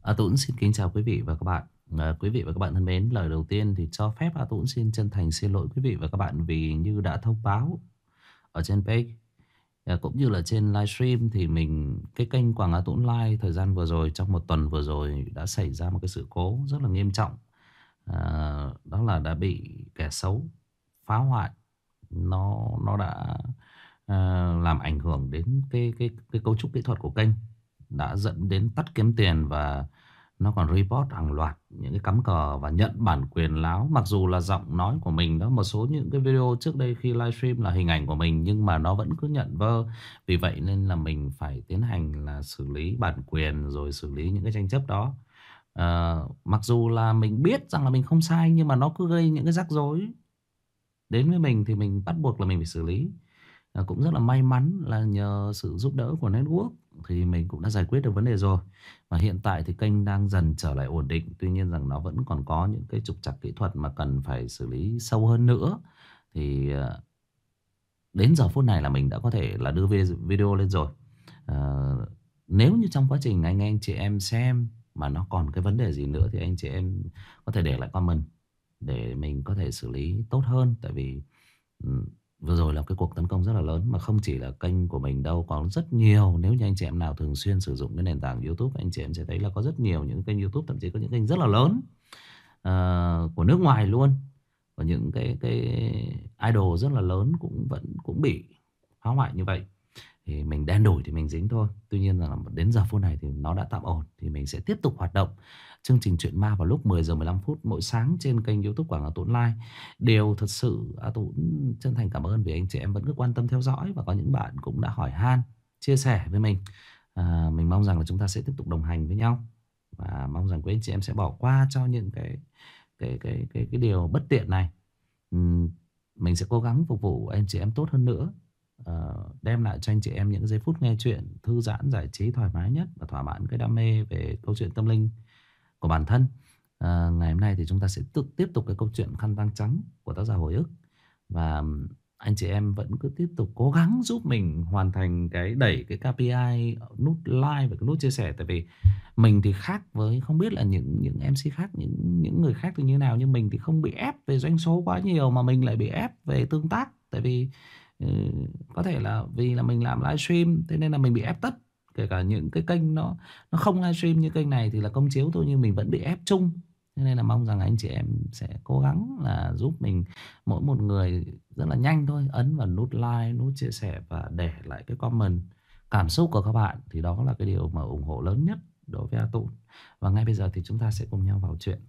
Tuấn xin kính chào quý vị và các bạn. Quý vị và các bạn thân mến, lời đầu tiên thì cho phép Tuấn xin chân thành xin lỗi quý vị và các bạn vì như đã thông báo ở trên page cũng như là trên livestream thì cái kênh Quảng Á Tuấn Live thời gian vừa rồi trong một tuần vừa rồi đã xảy ra một cái sự cố rất là nghiêm trọng. Đó là đã bị kẻ xấu phá hoại. Nó đã làm ảnh hưởng đến cái cấu trúc kỹ thuật của kênh, đã dẫn đến tắt kiếm tiền và nó còn report hàng loạt những cái cắm cờ và nhận bản quyền láo. Mặc dù là giọng nói của mình đó, một số những cái video trước đây khi livestream là hình ảnh của mình, nhưng mà nó vẫn cứ nhận vơ. Vì vậy nên là mình phải tiến hành là xử lý bản quyền rồi xử lý những cái tranh chấp đó. Mặc dù là mình biết rằng là mình không sai, nhưng mà nó cứ gây những cái rắc rối đến với mình thì mình bắt buộc là mình phải xử lý. Cũng rất là may mắn là nhờ sự giúp đỡ của network thì mình cũng đã giải quyết được vấn đề rồi. Và hiện tại thì kênh đang dần trở lại ổn định. Tuy nhiên rằng nó vẫn còn có những cái trục trặc kỹ thuật mà cần phải xử lý sâu hơn nữa. Thì đến giờ phút này là mình đã có thể là đưa video lên rồi. Nếu như trong quá trình anh chị em xem mà nó còn cái vấn đề gì nữa thì anh chị em có thể để lại comment để mình có thể xử lý tốt hơn. Tại vì vừa rồi là cái cuộc tấn công rất là lớn, mà không chỉ là kênh của mình đâu, còn rất nhiều. Nếu như anh chị em nào thường xuyên sử dụng cái nền tảng YouTube, anh chị em sẽ thấy là có rất nhiều những kênh YouTube, thậm chí có những kênh rất là lớn của nước ngoài luôn, và những cái idol rất là lớn cũng bị phá hoại như vậy. Thì mình đen đổi thì mình dính thôi. Tuy nhiên là đến giờ phút này thì nó đã tạm ổn. Thì mình sẽ tiếp tục hoạt động chương trình Chuyện Ma vào lúc 10 giờ 15 phút mỗi sáng trên kênh YouTube Quảng Hà Tuấn Live. Điều thật sự Tuấn chân thành cảm ơn vì anh chị em vẫn cứ quan tâm theo dõi, và có những bạn cũng đã hỏi han, chia sẻ với mình. Mình mong rằng là chúng ta sẽ tiếp tục đồng hành với nhau, và mong rằng quý anh chị em sẽ bỏ qua cho những cái điều bất tiện này. Mình sẽ cố gắng phục vụ anh chị em tốt hơn nữa, đem lại cho anh chị em những giây phút nghe chuyện thư giãn, giải trí thoải mái nhất và thỏa mãn cái đam mê về câu chuyện tâm linh của bản thân. Ngày hôm nay thì chúng ta sẽ tiếp tục cái câu chuyện Khăn Tang Trắng của tác giả Hồi ức. Và anh chị em vẫn cứ tiếp tục cố gắng giúp mình hoàn thành đẩy cái KPI nút like và cái nút chia sẻ. Tại vì mình thì khác với, không biết là những MC khác, những người khác thì như nào, nhưng mình thì không bị ép về doanh số quá nhiều, mà mình lại bị ép về tương tác. Tại vì có thể là vì là mình làm livestream, thế nên là mình bị ép tất. Kể cả những cái kênh nó không livestream như kênh này thì là công chiếu thôi, nhưng mình vẫn bị ép chung. Thế nên là mong rằng anh chị em sẽ cố gắng là giúp mình, mỗi một người rất là nhanh thôi, ấn vào nút like, nút chia sẻ và để lại cái comment cảm xúc của các bạn. Thì đó là cái điều mà ủng hộ lớn nhất đối với A Tũng. Và ngay bây giờ thì chúng ta sẽ cùng nhau vào chuyện.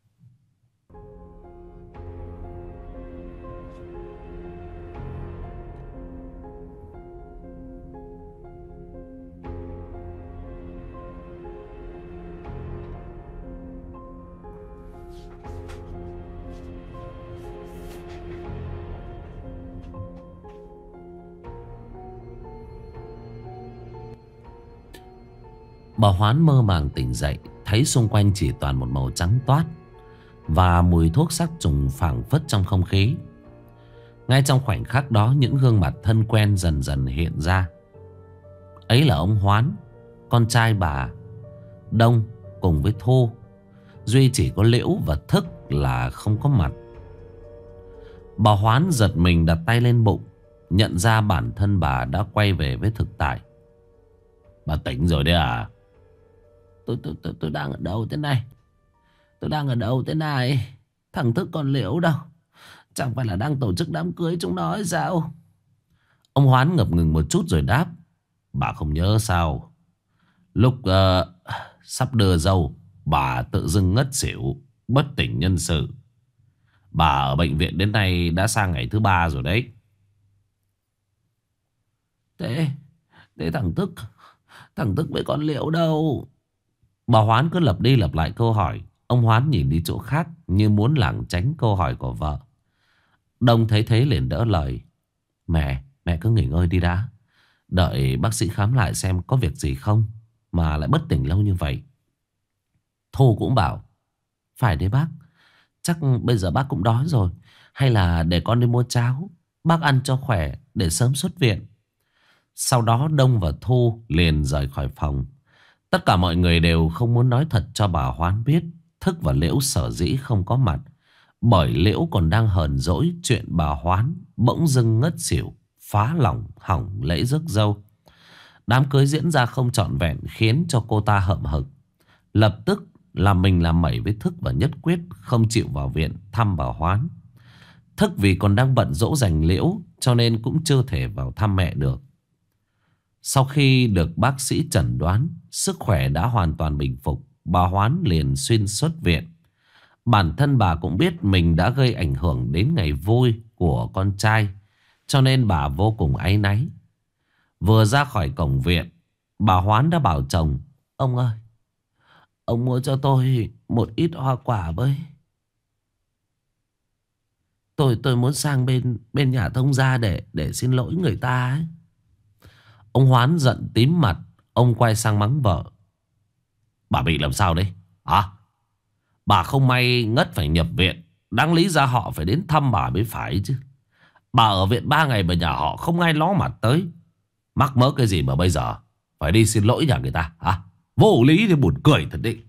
Bà Hoán mơ màng tỉnh dậy, thấy xung quanh chỉ toàn một màu trắng toát và mùi thuốc sát trùng phảng phất trong không khí. Ngay trong khoảnh khắc đó, những gương mặt thân quen dần dần hiện ra. Ấy là ông Hoán, con trai bà, Đông cùng với Thu. Duy chỉ có Liễu và Thức là không có mặt. Bà Hoán giật mình đặt tay lên bụng, nhận ra bản thân bà đã quay về với thực tại. Bà tỉnh rồi đấy à? Tôi đang ở đâu thế này? Tôi đang ở đâu thế này? Thằng Thức con Liễu đâu? Chẳng phải là đang tổ chức đám cưới chúng nó hay sao? Ông Hoán ngập ngừng một chút rồi đáp. Bà không nhớ sao? Lúc sắp đưa dâu, bà tự dưng ngất xỉu, bất tỉnh nhân sự. Bà ở bệnh viện đến nay đã sang ngày thứ 3 rồi đấy. Thế thằng Thức với con Liễu đâu? Bà Hoán cứ lặp đi lặp lại câu hỏi. Ông Hoán nhìn đi chỗ khác như muốn lảng tránh câu hỏi của vợ. Đông thấy thế liền đỡ lời. Mẹ cứ nghỉ ngơi đi đã. Đợi bác sĩ khám lại xem có việc gì không mà lại bất tỉnh lâu như vậy. Thu cũng bảo. Phải đấy bác. Chắc bây giờ bác cũng đói rồi. Hay là để con đi mua cháo, bác ăn cho khỏe để sớm xuất viện. Sau đó Đông và Thu liền rời khỏi phòng. Tất cả mọi người đều không muốn nói thật cho bà Hoán biết Thức và Liễu sở dĩ không có mặt, bởi Liễu còn đang hờn dỗi chuyện bà Hoán bỗng dưng ngất xỉu, phá lòng hỏng lễ rước dâu. Đám cưới diễn ra không trọn vẹn khiến cho cô ta hậm hực. Lập tức là mình làm mẩy với Thức và nhất quyết không chịu vào viện thăm bà Hoán. Thức vì còn đang bận dỗ dành Liễu cho nên cũng chưa thể vào thăm mẹ được. Sau khi được bác sĩ chẩn đoán sức khỏe đã hoàn toàn bình phục, bà Hoán liền xuyên xuất viện. Bản thân bà cũng biết mình đã gây ảnh hưởng đến ngày vui của con trai, cho nên bà vô cùng áy náy. Vừa ra khỏi cổng viện, bà Hoán đã bảo chồng: "Ông ơi, ông mua cho tôi một ít hoa quả với. Tôi muốn sang bên nhà thông gia để xin lỗi người ta ấy." Ông Hoán giận tím mặt. Ông quay sang mắng vợ: "Bà bị làm sao đấy hả? Bà không may ngất phải nhập viện, đáng lý ra họ phải đến thăm bà mới phải chứ. Bà ở viện 3 ngày mà nhà họ không ai ló mặt tới. Mắc mớ cái gì mà bây giờ phải đi xin lỗi nhà người ta hả? Vô lý thì buồn cười thật đấy."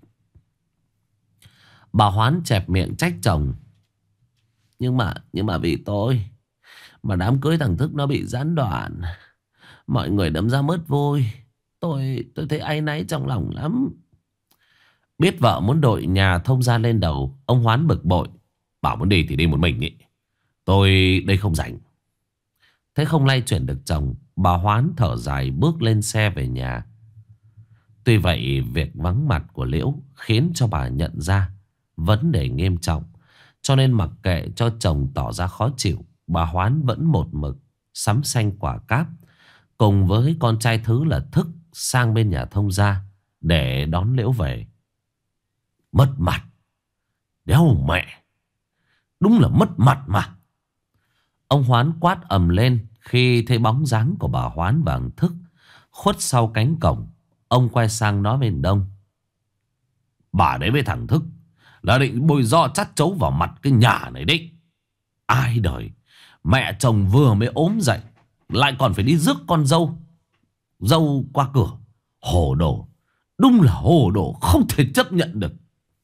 Bà Hoán chẹp miệng trách chồng: Nhưng mà vì tôi mà đám cưới thằng Thức nó bị gián đoạn, mọi người đâm ra mất vui. Tôi thấy áy náy trong lòng lắm." Biết vợ muốn đội nhà thông gia lên đầu, ông Hoán bực bội: "Bảo muốn đi thì đi một mình ý. Tôi đây không rảnh." Thế không lay chuyển được chồng, bà Hoán thở dài bước lên xe về nhà. Tuy vậy việc vắng mặt của Liễu khiến cho bà nhận ra vấn đề nghiêm trọng, cho nên mặc kệ cho chồng tỏ ra khó chịu, bà Hoán vẫn một mực sắm xanh quả cáp cùng với con trai thứ là Thức sang bên nhà thông gia để đón Liễu về. Mất mặt, đéo mẹ, đúng là mất mặt mà. Ông Hoán quát ầm lên khi thấy bóng dáng của bà Hoán và thằng Thức khuất sau cánh cổng. Ông quay sang nói với Đông: "Bà đấy với thằng Thức là định bôi ro chát chấu vào mặt cái nhà này đấy. Ai đời, mẹ chồng vừa mới ốm dậy lại còn phải đi rước con dâu qua cửa. Hồ đồ, đúng là hồ đồ không thể chấp nhận được."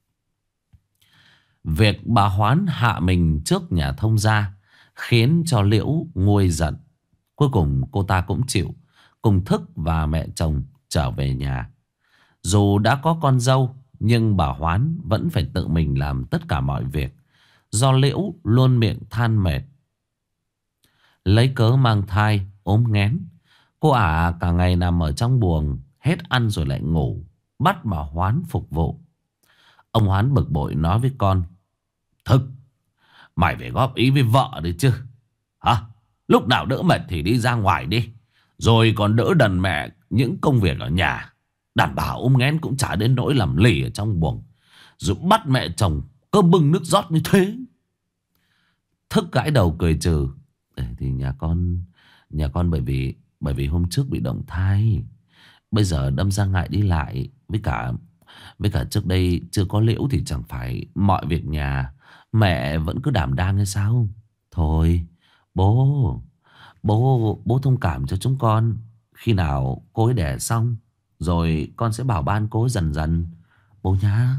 Việc bà Hoán hạ mình trước nhà thông gia khiến cho Liễu nguôi giận. Cuối cùng cô ta cũng chịu cùng Thức và mẹ chồng trở về nhà. Dù đã có con dâu nhưng bà Hoán vẫn phải tự mình làm tất cả mọi việc, do Liễu luôn miệng than mệt, lấy cớ mang thai ốm nghén. Cô ả cả ngày nằm ở trong buồng, hết ăn rồi lại ngủ, bắt bà Hoán phục vụ. Ông Hoán bực bội nói với con: "Thức, mày phải góp ý với vợ đấy chứ hả? Lúc nào đỡ mệt thì đi ra ngoài đi, rồi còn đỡ đần mẹ những công việc ở nhà. Đàn bà ốm nghén cũng chả đến nỗi làm lì ở trong buồng, rồi bắt mẹ chồng cơm bưng nước rót như thế." Thức gãi đầu cười trừ: "Thì nhà con bởi vì hôm trước bị động thai, bây giờ đâm ra ngại đi lại, với cả trước đây chưa có Liễu thì chẳng phải mọi việc nhà mẹ vẫn cứ đảm đang hay sao? Thôi bố bố thông cảm cho chúng con. Khi nào cô ấy đẻ xong rồi con sẽ bảo ban cô ấy dần dần bố nhá."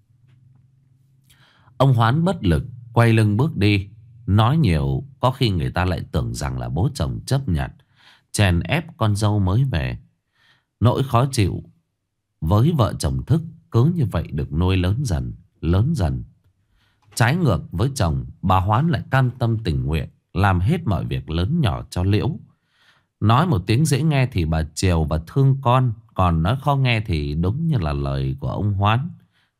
Ông Hoán bất lực quay lưng bước đi. Nói nhiều có khi người ta lại tưởng rằng là bố chồng chấp nhận chèn ép con dâu mới về. Nỗi khó chịu với vợ chồng Thức cứ như vậy được nuôi lớn dần, lớn dần. Trái ngược với chồng, bà Hoán lại cam tâm tình nguyện làm hết mọi việc lớn nhỏ cho Liễu. Nói một tiếng dễ nghe thì bà chiều và thương con, còn nói khó nghe thì đúng như là lời của ông Hoán.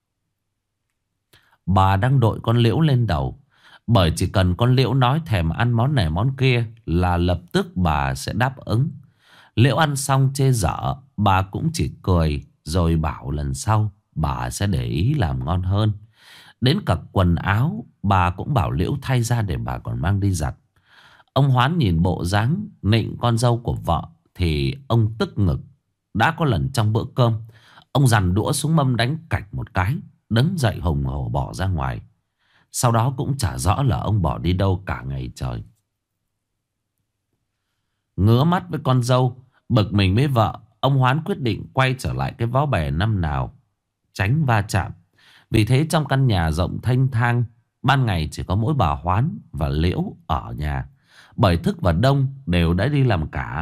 Bà đang đội con Liễu lên đầu, bởi chỉ cần con Liễu nói thèm ăn món này món kia là lập tức bà sẽ đáp ứng. Liễu ăn xong chê dở, bà cũng chỉ cười rồi bảo lần sau bà sẽ để ý làm ngon hơn. Đến cả quần áo bà cũng bảo Liễu thay ra để bà còn mang đi giặt. Ông Hoán nhìn bộ dáng nịnh con dâu của vợ thì ông tức ngực. Đã có lần trong bữa cơm, ông giằn đũa xuống mâm đánh cạch một cái, đứng dậy hùng hổ bỏ ra ngoài. Sau đó cũng chả rõ là ông bỏ đi đâu cả ngày trời. Ngứa mắt với con dâu, bực mình với vợ, ông Hoán quyết định quay trở lại cái vó bè năm nào, tránh va chạm. Vì thế trong căn nhà rộng thênh thang, ban ngày chỉ có mỗi bà Hoán và Liễu ở nhà. Bởi Thức và Đông đều đã đi làm cả.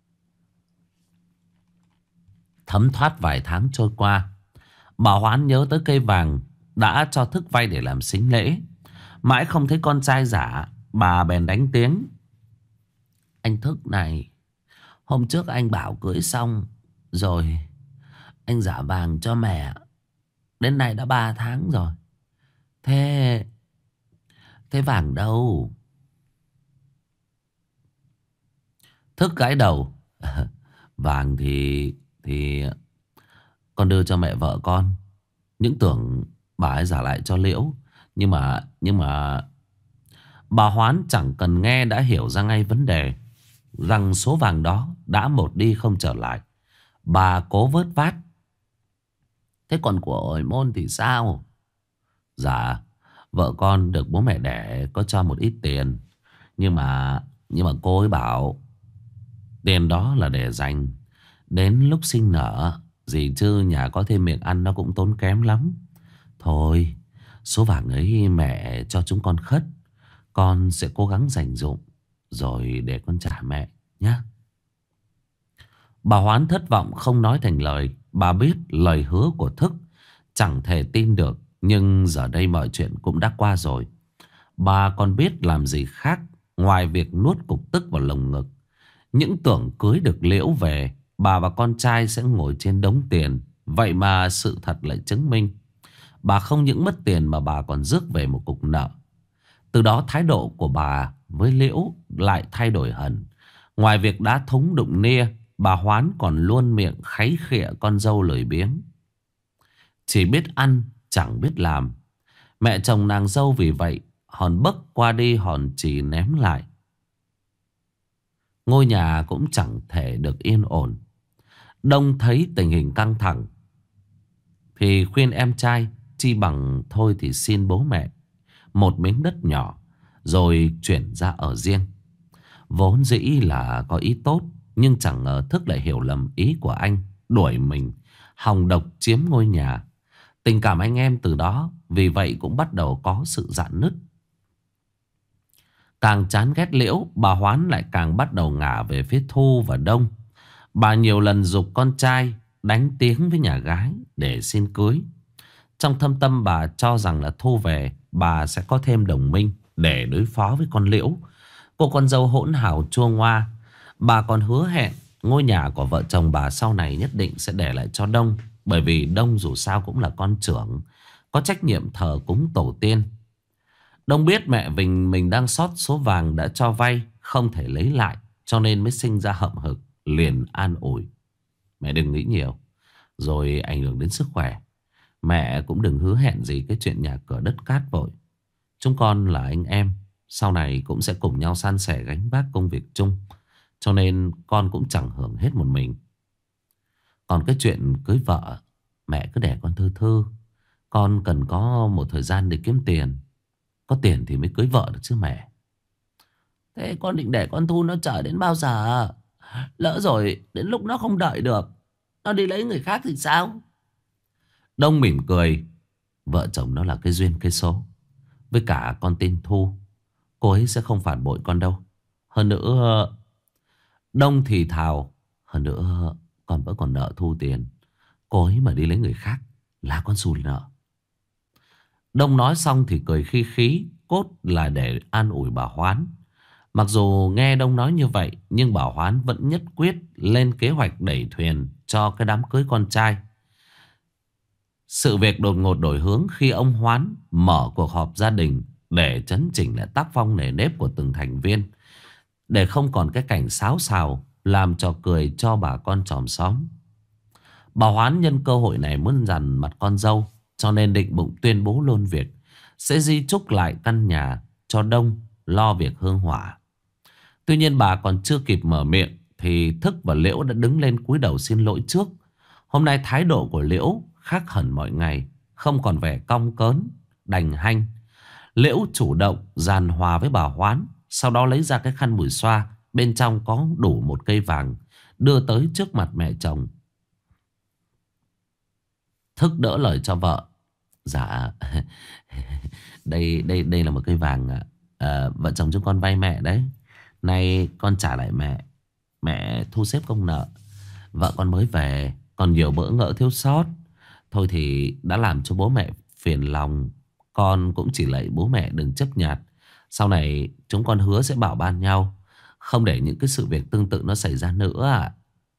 Thấm thoát vài tháng trôi qua, bà Hoán nhớ tới cây vàng đã cho Thức vay để làm sính lễ. Mãi không thấy con trai giả, bà bèn đánh tiếng. Anh Thức này, hôm trước anh bảo cưới xong rồi anh giả vàng cho mẹ. Đến nay đã 3 tháng rồi. Thế Thế vàng đâu? Thức gãi đầu. Vàng thì con đưa cho mẹ vợ con. Những tưởng bà ấy trả lại cho Liễu. Nhưng mà bà Hoán chẳng cần nghe đã hiểu ra ngay vấn đề, rằng số vàng đó đã một đi không trở lại. Bà cố vớt vát. Thế còn của hồi môn thì sao? Dạ, vợ con được bố mẹ đẻ có cho một ít tiền. Nhưng mà cô ấy bảo tiền đó là để dành đến lúc sinh nở. Gì chứ nhà có thêm miệng ăn nó cũng tốn kém lắm. Thôi, số vàng ấy mẹ cho chúng con khất. Con sẽ cố gắng dành dụm rồi để con trả mẹ nhé. Bà Hoán thất vọng không nói thành lời. Bà biết lời hứa của Thức chẳng thể tin được. Nhưng giờ đây mọi chuyện cũng đã qua rồi. Bà còn biết làm gì khác ngoài việc nuốt cục tức vào lồng ngực. Những tưởng cưới được Liễu về, bà và con trai sẽ ngồi trên đống tiền. Vậy mà sự thật lại chứng minh bà không những mất tiền mà bà còn rước về một cục nợ. Từ đó thái độ của bà với Liễu lại thay đổi hẳn. Ngoài việc đá thúng đụng nia, bà Hoán còn luôn miệng kháy khịa con dâu lười biếng, chỉ biết ăn chẳng biết làm. Mẹ chồng nàng dâu vì vậy hòn bấc qua đi hòn chì ném lại. Ngôi nhà cũng chẳng thể được yên ổn. Đông thấy tình hình căng thẳng thì khuyên em trai chi bằng thôi thì xin bố mẹ một miếng đất nhỏ rồi chuyển ra ở riêng. Vốn dĩ là có ý tốt, nhưng chẳng ngờ Thức lại hiểu lầm ý của anh, đuổi mình hòng độc chiếm ngôi nhà. Tình cảm anh em từ đó vì vậy cũng bắt đầu có sự rạn nứt. Càng chán ghét Liễu, bà Hoán lại càng bắt đầu ngả về phía Thu và Đông. Bà nhiều lần giục con trai đánh tiếng với nhà gái để xin cưới. Trong thâm tâm bà cho rằng là Thu về, bà sẽ có thêm đồng minh để đối phó với con Liễu, cô con dâu hỗn hào chua ngoa. Bà còn hứa hẹn ngôi nhà của vợ chồng bà sau này nhất định sẽ để lại cho Đông. Bởi vì Đông dù sao cũng là con trưởng, có trách nhiệm thờ cúng tổ tiên. Đông biết mẹ Vinh mình đang sót số vàng đã cho vay, không thể lấy lại, cho nên mới sinh ra hậm hực, liền an ủi. Mẹ đừng nghĩ nhiều, rồi ảnh hưởng đến sức khỏe. Mẹ cũng đừng hứa hẹn gì cái chuyện nhà cửa đất cát vội. Chúng con là anh em, sau này cũng sẽ cùng nhau san sẻ gánh vác công việc chung. Cho nên con cũng chẳng hưởng hết một mình. Còn cái chuyện cưới vợ, mẹ cứ để con thư thư. Con cần có một thời gian để kiếm tiền. Có tiền thì mới cưới vợ được chứ mẹ. Thế con định để con Thu nó chờ đến bao giờ? Lỡ rồi đến lúc nó không đợi được, nó đi lấy người khác thì sao? Đông mỉm cười. Vợ chồng nó là cái duyên cái số. Với cả con tin Thu, cô ấy sẽ không phản bội con đâu. Hơn nữa, Đông thì thào, hơn nữa con vẫn còn nợ Thu tiền. Cô ấy mà đi lấy người khác là con xùi nợ. Đông nói xong thì cười khí khí, cốt là để an ủi bà Hoán. Mặc dù nghe Đông nói như vậy, nhưng bà Hoán vẫn nhất quyết lên kế hoạch đẩy thuyền cho cái đám cưới con trai. Sự việc đột ngột đổi hướng khi ông Hoán mở cuộc họp gia đình để chấn chỉnh lại tác phong nề nếp của từng thành viên, để không còn cái cảnh xáo xào làm trò cười cho bà con chòm xóm. Bà Hoán nhân cơ hội này muốn dằn mặt con dâu, cho nên định bụng tuyên bố luôn việc sẽ di chúc lại căn nhà cho Đông lo việc hương hỏa. Tuy nhiên bà còn chưa kịp mở miệng thì Thức và Liễu đã đứng lên cúi đầu xin lỗi trước. Hôm nay thái độ của Liễu khác hẳn mọi ngày, không còn vẻ cong cớn, đành hanh. Liễu chủ động giàn hòa với bà Hoán, sau đó lấy ra cái khăn mùi xoa, bên trong có đủ một cây vàng, đưa tới trước mặt mẹ chồng. Thức đỡ lời cho vợ. Dạ, đây là một cây vàng ạ. Vợ chồng chúng con vay mẹ đấy. Nay con trả lại mẹ. Mẹ thu xếp công nợ. Vợ con mới về, còn nhiều bỡ ngỡ thiếu sót. Thôi thì đã làm cho bố mẹ phiền lòng. Con cũng chỉ lạy bố mẹ đừng chấp nhặt. Sau này chúng con hứa sẽ bảo ban nhau, không để những cái sự việc tương tự nó xảy ra nữa ạ.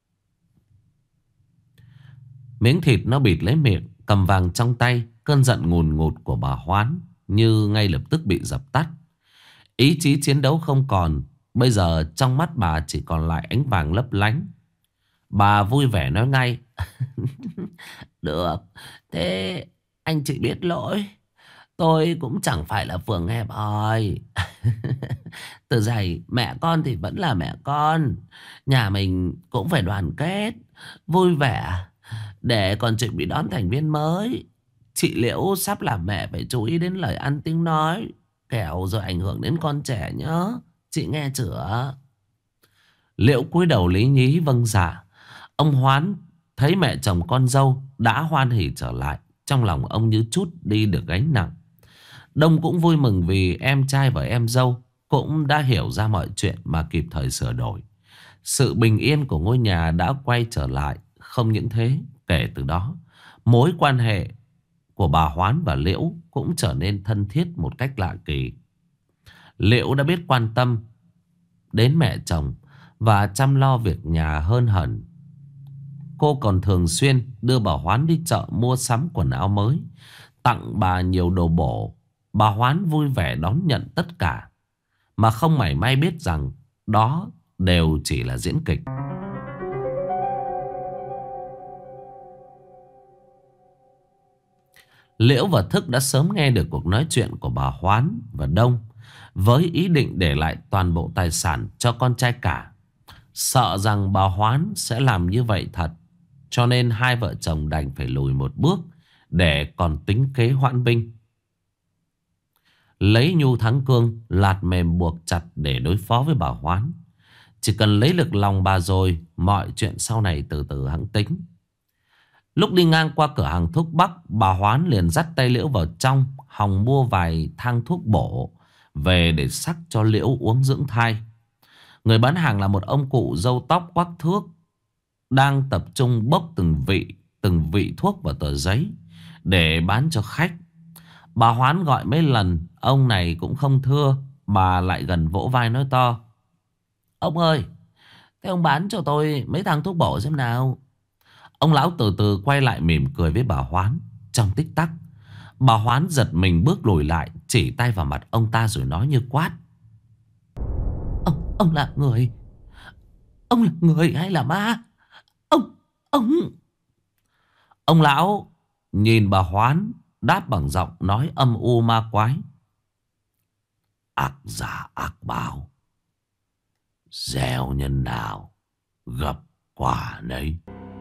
Miếng thịt nó bịt lấy miệng, cầm vàng trong tay. Cơn giận ngùn ngụt của bà Hoán như ngay lập tức bị dập tắt. Ý chí chiến đấu không còn. Bây giờ trong mắt bà chỉ còn lại ánh vàng lấp lánh. Bà vui vẻ nói ngay. Được, thế anh chị biết lỗi. Tôi cũng chẳng phải là phường hẹp hòi. Từ giày mẹ con thì vẫn là mẹ con. Nhà mình cũng phải đoàn kết, vui vẻ, để còn chuẩn bị đón thành viên mới. Chị Liễu sắp làm mẹ phải chú ý đến lời ăn tiếng nói, kẻo rồi ảnh hưởng đến con trẻ nhớ. Chị nghe chưa? Liễu cúi đầu lý nhí vâng dạ. Ông Hoán thấy mẹ chồng con dâu đã hoan hỉ trở lại, trong lòng ông như trút đi được gánh nặng. Đông cũng vui mừng vì em trai và em dâu cũng đã hiểu ra mọi chuyện mà kịp thời sửa đổi. Sự bình yên của ngôi nhà đã quay trở lại. Không những thế, kể từ đó, mối quan hệ của bà Hoán và Liễu cũng trở nên thân thiết một cách lạ kỳ. Liễu đã biết quan tâm đến mẹ chồng và chăm lo việc nhà hơn hẳn. Cô còn thường xuyên đưa bà Hoán đi chợ mua sắm quần áo mới, tặng bà nhiều đồ bổ. Bà Hoán vui vẻ đón nhận tất cả, mà không mảy may biết rằng đó đều chỉ là diễn kịch. Liễu và Thức đã sớm nghe được cuộc nói chuyện của bà Hoán và Đông, với ý định để lại toàn bộ tài sản cho con trai cả. Sợ rằng bà Hoán sẽ làm như vậy thật, cho nên hai vợ chồng đành phải lùi một bước để còn tính kế hoãn binh. Lấy nhu thắng cương, lạt mềm buộc chặt để đối phó với bà Hoán. Chỉ cần lấy lực lòng bà rồi, mọi chuyện sau này từ từ hẵng tính. Lúc đi ngang qua cửa hàng thuốc Bắc, bà Hoán liền dắt tay Liễu vào trong, hòng mua vài thang thuốc bổ về để sắc cho Liễu uống dưỡng thai. Người bán hàng là một ông cụ râu tóc quắc thước, đang tập trung bốc từng vị thuốc vào tờ giấy để bán cho khách. Bà Hoán gọi mấy lần, ông này cũng không thưa. Bà lại gần vỗ vai nói to. Ông ơi, thế ông bán cho tôi mấy thang thuốc bổ xem nào. Ông lão từ từ quay lại mỉm cười với bà Hoán. Trong tích tắc, bà Hoán giật mình bước lùi lại, chỉ tay vào mặt ông ta rồi nói như quát. Ông là người? Ông là người hay là ma? Ông... Ông lão nhìn bà Hoán, đáp bằng giọng nói âm u ma quái. Ác giả ác báo, gieo nhân nào gặp quả nấy.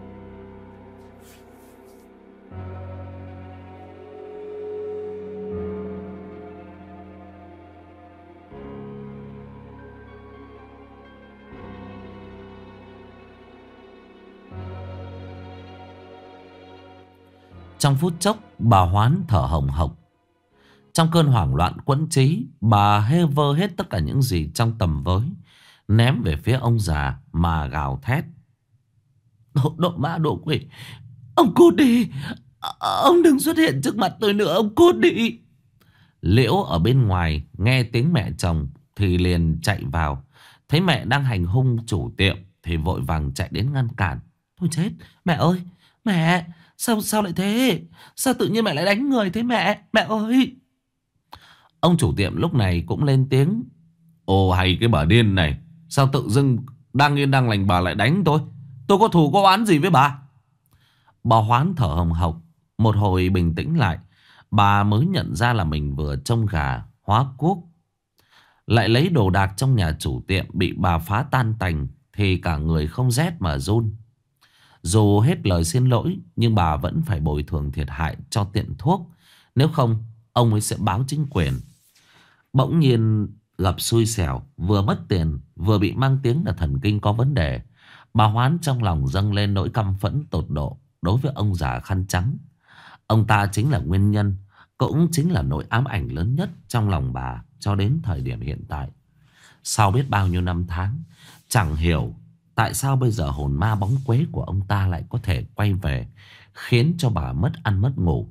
Trong phút chốc, bà Hoán thở hồng hộc. Trong cơn hoảng loạn quẫn trí, bà hê vơ hết tất cả những gì trong tầm với, ném về phía ông già mà gào thét. Độ ma độ quỷ, ông cút đi. Ông đừng xuất hiện trước mặt tôi nữa, ông cút đi. Liễu ở bên ngoài nghe tiếng mẹ chồng thì liền chạy vào. Thấy mẹ đang hành hung chủ tiệm thì vội vàng chạy đến ngăn cản. Thôi chết, mẹ ơi, mẹ, sao lại thế? Sao tự nhiên mẹ lại đánh người thế mẹ? Mẹ ơi! Ông chủ tiệm lúc này cũng lên tiếng. Ồ hay cái bà điên này, sao tự dưng đang yên đang lành bà lại đánh tôi? Tôi có thù có oán gì với bà? Bà Hoán thở hồng hộc. Một hồi bình tĩnh lại, bà mới nhận ra là mình vừa trông gà hóa cuốc. Lại lấy đồ đạc trong nhà chủ tiệm bị bà phá tan tành, thì cả người không rét mà run. Dù hết lời xin lỗi, nhưng bà vẫn phải bồi thường thiệt hại cho tiệm thuốc. Nếu không, ông ấy sẽ báo chính quyền. Bỗng nhiên gặp xui xẻo, vừa mất tiền, vừa bị mang tiếng là thần kinh có vấn đề. Bà Hoán trong lòng dâng lên nỗi căm phẫn tột độ đối với ông già khăn trắng. Ông ta chính là nguyên nhân, cũng chính là nỗi ám ảnh lớn nhất trong lòng bà cho đến thời điểm hiện tại. Sau biết bao nhiêu năm tháng, chẳng hiểu tại sao bây giờ hồn ma bóng quế của ông ta lại có thể quay về, khiến cho bà mất ăn mất ngủ.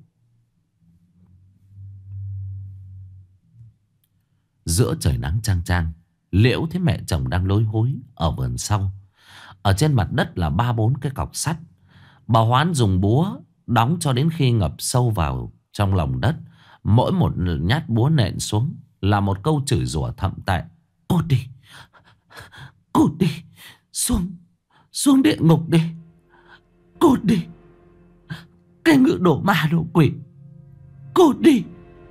Giữa trời nắng chang chang, Liễu thấy mẹ chồng đang lối hối ở vườn sau. Ở trên mặt đất là 3-4 cái cọc sắt. Bà Hoán dùng búa đóng cho đến khi ngập sâu vào trong lòng đất. Mỗi một nhát búa nện xuống là một câu chửi rủa thậm tệ. Cút đi, cút đi, xuống địa ngục đi, cút đi, cái ngựa đổ ma đổ quỷ, cút đi.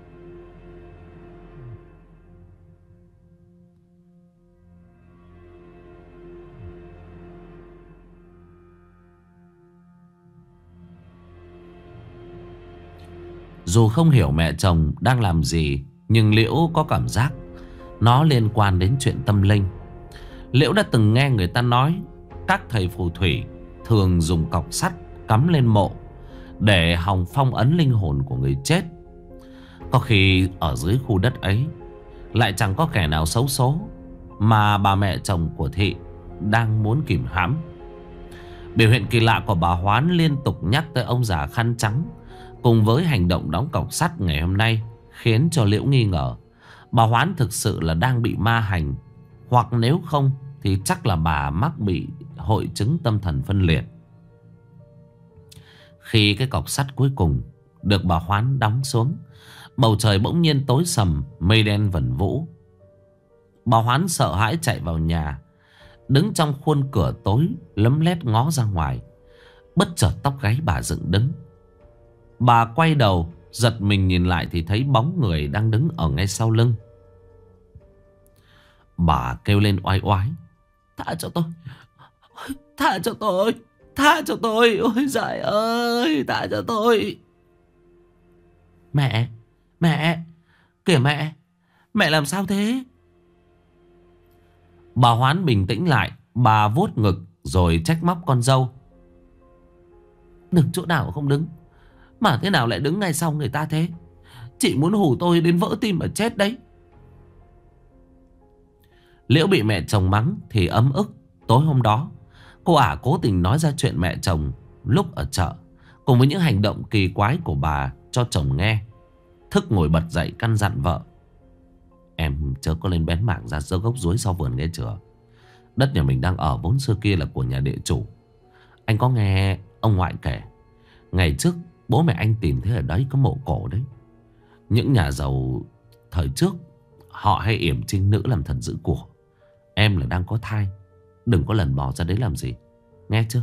Dù không hiểu mẹ chồng đang làm gì, nhưng Liễu có cảm giác nó liên quan đến chuyện tâm linh. Liễu đã từng nghe người ta nói các thầy phù thủy thường dùng cọc sắt cắm lên mộ để hòng phong ấn linh hồn của người chết. Có khi ở dưới khu đất ấy lại chẳng có kẻ nào xấu số mà bà mẹ chồng của Thị đang muốn kìm hãm. Biểu hiện kỳ lạ của bà Hoán liên tục nhắc tới ông già khăn trắng, cùng với hành động đóng cọc sắt ngày hôm nay, khiến cho Liễu nghi ngờ bà Hoán thực sự là đang bị ma hành. Hoặc nếu không thì chắc là bà mắc bị hội chứng tâm thần phân liệt. Khi cái cọc sắt cuối cùng được bà Hoán đóng xuống, bầu trời bỗng nhiên tối sầm, mây đen vẩn vũ. Bà Hoán sợ hãi chạy vào nhà, đứng trong khuôn cửa tối lấm lét ngó ra ngoài. Bất chợt tóc gáy bà dựng đứng. Bà quay đầu giật mình nhìn lại thì thấy bóng người đang đứng ở ngay sau lưng. Bà kêu lên oai oái: Tha cho tôi, tha cho tôi, tha cho tôi, ôi giời ơi, tha cho tôi. Mẹ, mẹ, kìa mẹ, mẹ làm sao thế? Bà Hoán bình tĩnh lại, bà vuốt ngực rồi trách móc con dâu: Đừng chỗ nào không đứng, mà thế nào lại đứng ngay sau người ta thế? Chị muốn hù tôi đến vỡ tim mà chết đấy. Liễu bị mẹ chồng mắng thì ấm ức. Tối hôm đó cô ả cố tình nói ra chuyện mẹ chồng lúc ở chợ, cùng với những hành động kỳ quái của bà cho chồng nghe. Thức ngồi bật dậy căn dặn vợ: Em chớ có lên bén mảng ra giơ gốc ruối sau vườn nghe chưa? Đất nhà mình đang ở vốn xưa kia là của nhà địa chủ. Anh có nghe ông ngoại kể, ngày trước bố mẹ anh tìm thấy ở đấy có mộ cổ đấy. Những nhà giàu thời trước họ hay yểm trinh nữ làm thần giữ của. Em là đang có thai, đừng có lần mò ra đấy làm gì, nghe chưa?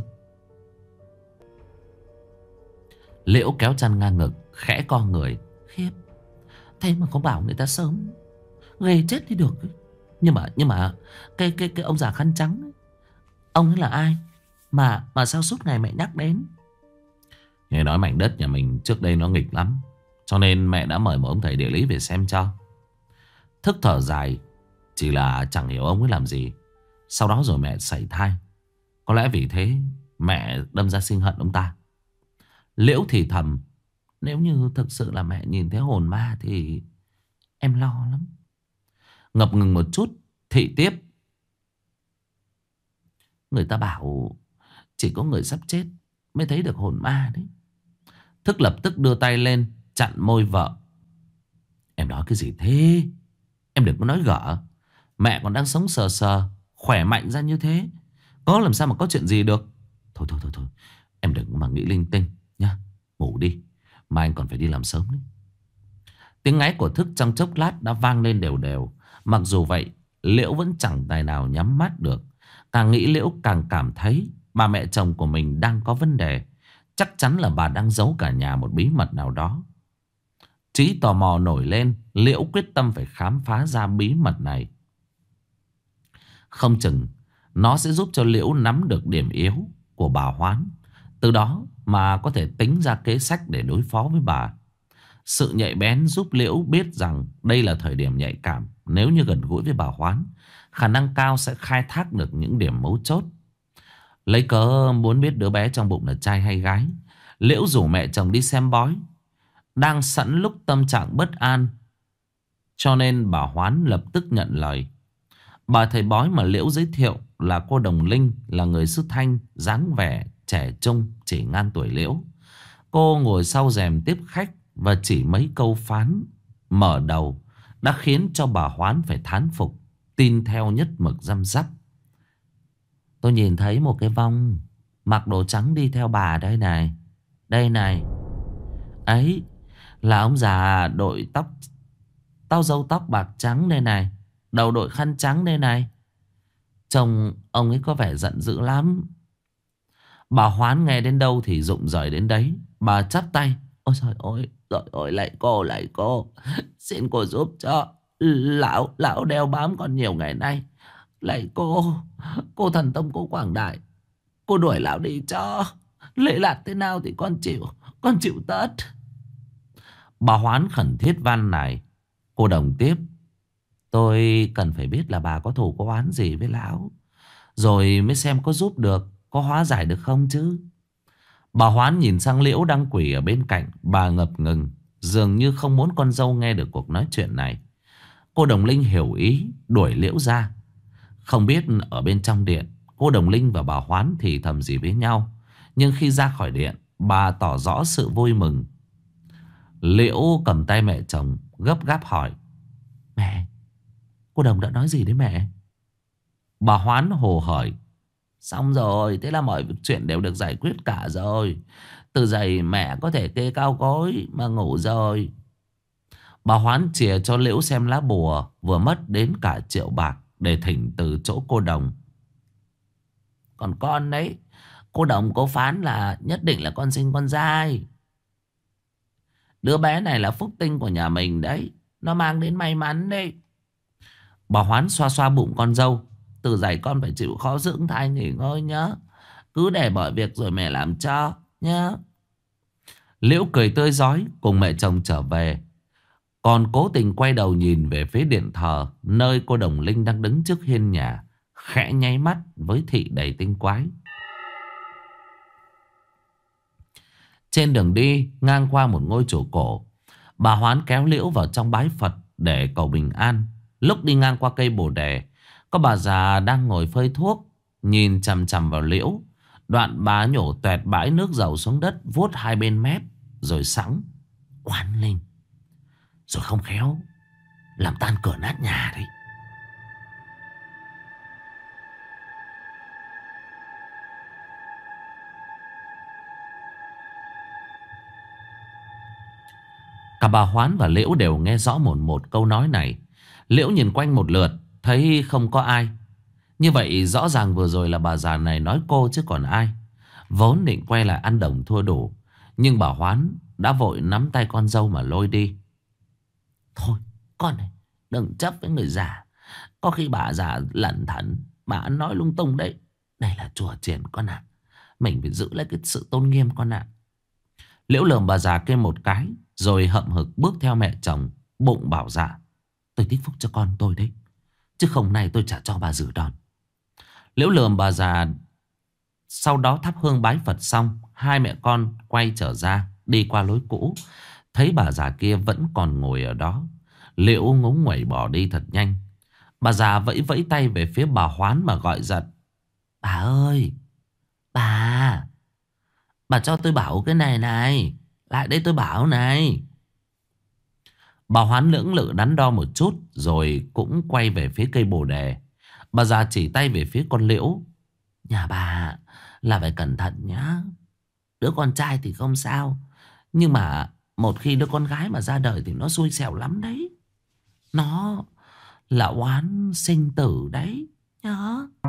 Liễu kéo chăn ngang ngực, khẽ co người: Khiếp, thế mà có bảo người ta sớm, ghê chết đi được ấy. Nhưng mà cái ông già khăn trắng ấy, ông ấy là ai mà sao suốt ngày mẹ nhắc đến? Nghe nói mảnh đất nhà mình trước đây nó nghịch lắm, cho nên mẹ đã mời một ông thầy địa lý về xem cho. Thức thở dài: Chỉ là chẳng hiểu ông ấy làm gì, sau đó rồi mẹ sảy thai. Có lẽ vì thế mẹ đâm ra sinh hận ông ta. Liễu thì thầm: Nếu như thực sự là mẹ nhìn thấy hồn ma thì em lo lắm. Ngập ngừng một chút, Thị tiếp: Người ta bảo chỉ có người sắp chết mới thấy được hồn ma đấy. Thức lập tức đưa tay lên chặn môi vợ: Em nói cái gì thế? Em đừng có nói gở. Mẹ còn đang sống sờ sờ, khỏe mạnh ra như thế, có làm sao mà có chuyện gì được. Thôi, em đừng mà nghĩ linh tinh nhá. Ngủ đi, mai anh còn phải đi làm sớm đấy. Tiếng ngáy của Thức trong chốc lát đã vang lên đều đều. Mặc dù vậy, Liễu vẫn chẳng tài nào nhắm mắt được. Càng nghĩ Liễu càng cảm thấy bà mẹ chồng của mình đang có vấn đề. Chắc chắn là bà đang giấu cả nhà một bí mật nào đó. Trí tò mò nổi lên, Liễu quyết tâm phải khám phá ra bí mật này. Không chừng nó sẽ giúp cho Liễu nắm được điểm yếu của bà Hoán, từ đó mà có thể tính ra kế sách để đối phó với bà. Sự nhạy bén giúp Liễu biết rằng đây là thời điểm nhạy cảm. Nếu như gần gũi với bà Hoán, khả năng cao sẽ khai thác được những điểm mấu chốt. Lấy cớ muốn biết đứa bé trong bụng là trai hay gái, Liễu rủ mẹ chồng đi xem bói. Đang sẵn lúc tâm trạng bất an, cho nên bà Hoán lập tức nhận lời. Bà thầy bói mà Liễu giới thiệu là cô Đồng Linh, là người xứ Thanh, dáng vẻ trẻ trung, chỉ ngang tuổi Liễu. Cô ngồi sau rèm tiếp khách và chỉ mấy câu phán mở đầu đã khiến cho bà Hoán phải thán phục, tin theo nhất mực răm rắp. Tôi nhìn thấy một cái vong mặc đồ trắng đi theo bà đây này. Đây này. Ấy là ông già đội tóc, tao râu tóc bạc trắng đây này, đầu đội khăn trắng đây này. Trông ông ấy có vẻ giận dữ lắm. Bà Hoán nghe đến đâu thì rụng rời đến đấy. Bà chắp tay. Ôi trời ơi, trời ơi, lạy cô, xin cô giúp cho. Lão đeo bám còn nhiều ngày nay. Lạy cô thần tông cô quảng đại, cô đuổi lão đi cho. Lễ lạt thế nào thì con chịu tất. Bà Hoán khẩn thiết van nài. Cô Đồng tiếp. Tôi cần phải biết là bà có thù có oán gì với lão, rồi mới xem có giúp được, có hóa giải được không chứ. Bà Hoán nhìn sang Liễu đang quỳ ở bên cạnh. Bà ngập ngừng, dường như không muốn con dâu nghe được cuộc nói chuyện này. Cô Đồng Linh hiểu ý, đuổi Liễu ra. Không biết ở bên trong điện cô Đồng Linh và bà Hoán thì thầm gì với nhau, nhưng khi ra khỏi điện, bà tỏ rõ sự vui mừng. Liễu cầm tay mẹ chồng, gấp gáp hỏi. Mẹ, cô Đồng đã nói gì đấy mẹ? Bà Hoán hồ hởi. Xong rồi, thế là mọi chuyện đều được giải quyết cả rồi. Từ giày mẹ có thể kê cao gối mà ngủ rồi. Bà Hoán chìa cho Liễu xem lá bùa vừa mất đến cả 1.000.000 bạc để thỉnh từ chỗ cô Đồng. Còn con đấy, cô Đồng cô phán là nhất định là con sinh con trai. Đứa bé này là phúc tinh của nhà mình đấy, nó mang đến may mắn đấy. Bà Hoán xoa xoa bụng con dâu. Từ giày con phải chịu khó dưỡng thai nghỉ ngơi nhá. Cứ để mọi việc rồi mẹ làm cho nhá. Liễu cười tươi rói cùng mẹ chồng trở về, còn cố tình quay đầu nhìn về phía điện thờ, nơi cô Đồng Linh đang đứng trước hiên nhà, khẽ nháy mắt với thị đầy tinh quái. Trên đường đi ngang qua một ngôi chùa cổ, bà Hoán kéo Liễu vào trong bái Phật để cầu bình an. Lúc đi ngang qua cây bồ đề, có bà già đang ngồi phơi thuốc, nhìn chằm chằm vào Liễu. Đoạn bà nhổ toẹt bãi nước dầu xuống đất, vuốt hai bên mép, rồi sẵn. Oan linh, rồi không khéo làm tan cửa nát nhà đấy. Cả bà Hoán và Liễu đều nghe rõ một câu nói này. Liễu nhìn quanh một lượt, thấy không có ai. Như vậy rõ ràng vừa rồi là bà già này nói cô chứ còn ai. Vốn định quay lại ăn đồng thua đủ, nhưng bà Hoán đã vội nắm tay con dâu mà lôi đi. Thôi con này, đừng chấp với người già. Có khi bà già lẩn thẩn, bà nói lung tung đấy. Đây là chùa chiền con ạ. Mình phải giữ lấy cái sự tôn nghiêm con ạ. Liễu lườm bà già kia một cái, rồi hậm hực bước theo mẹ chồng, bụng bảo dạ. Tôi tích phúc cho con tôi đấy, chứ không này tôi chả cho bà giữ đòn. Liễu lườm bà già. Sau đó thắp hương bái Phật xong, hai mẹ con quay trở ra, đi qua lối cũ. Thấy bà già kia vẫn còn ngồi ở đó, Liễu ngúng nguẩy bỏ đi thật nhanh. Bà già vẫy vẫy tay về phía bà Hoán mà gọi giật. Bà ơi, bà cho tôi bảo cái này này. Lại đây tôi bảo này. Bà Hoán lưỡng lự đắn đo một chút, rồi cũng quay về phía cây bồ đề. Bà già chỉ tay về phía con Liễu. Nhà bà là phải cẩn thận nhá. Đứa con trai thì không sao, nhưng mà một khi đứa con gái mà ra đời thì nó xui xẻo lắm đấy. Nó là oán sinh tử đấy nhá.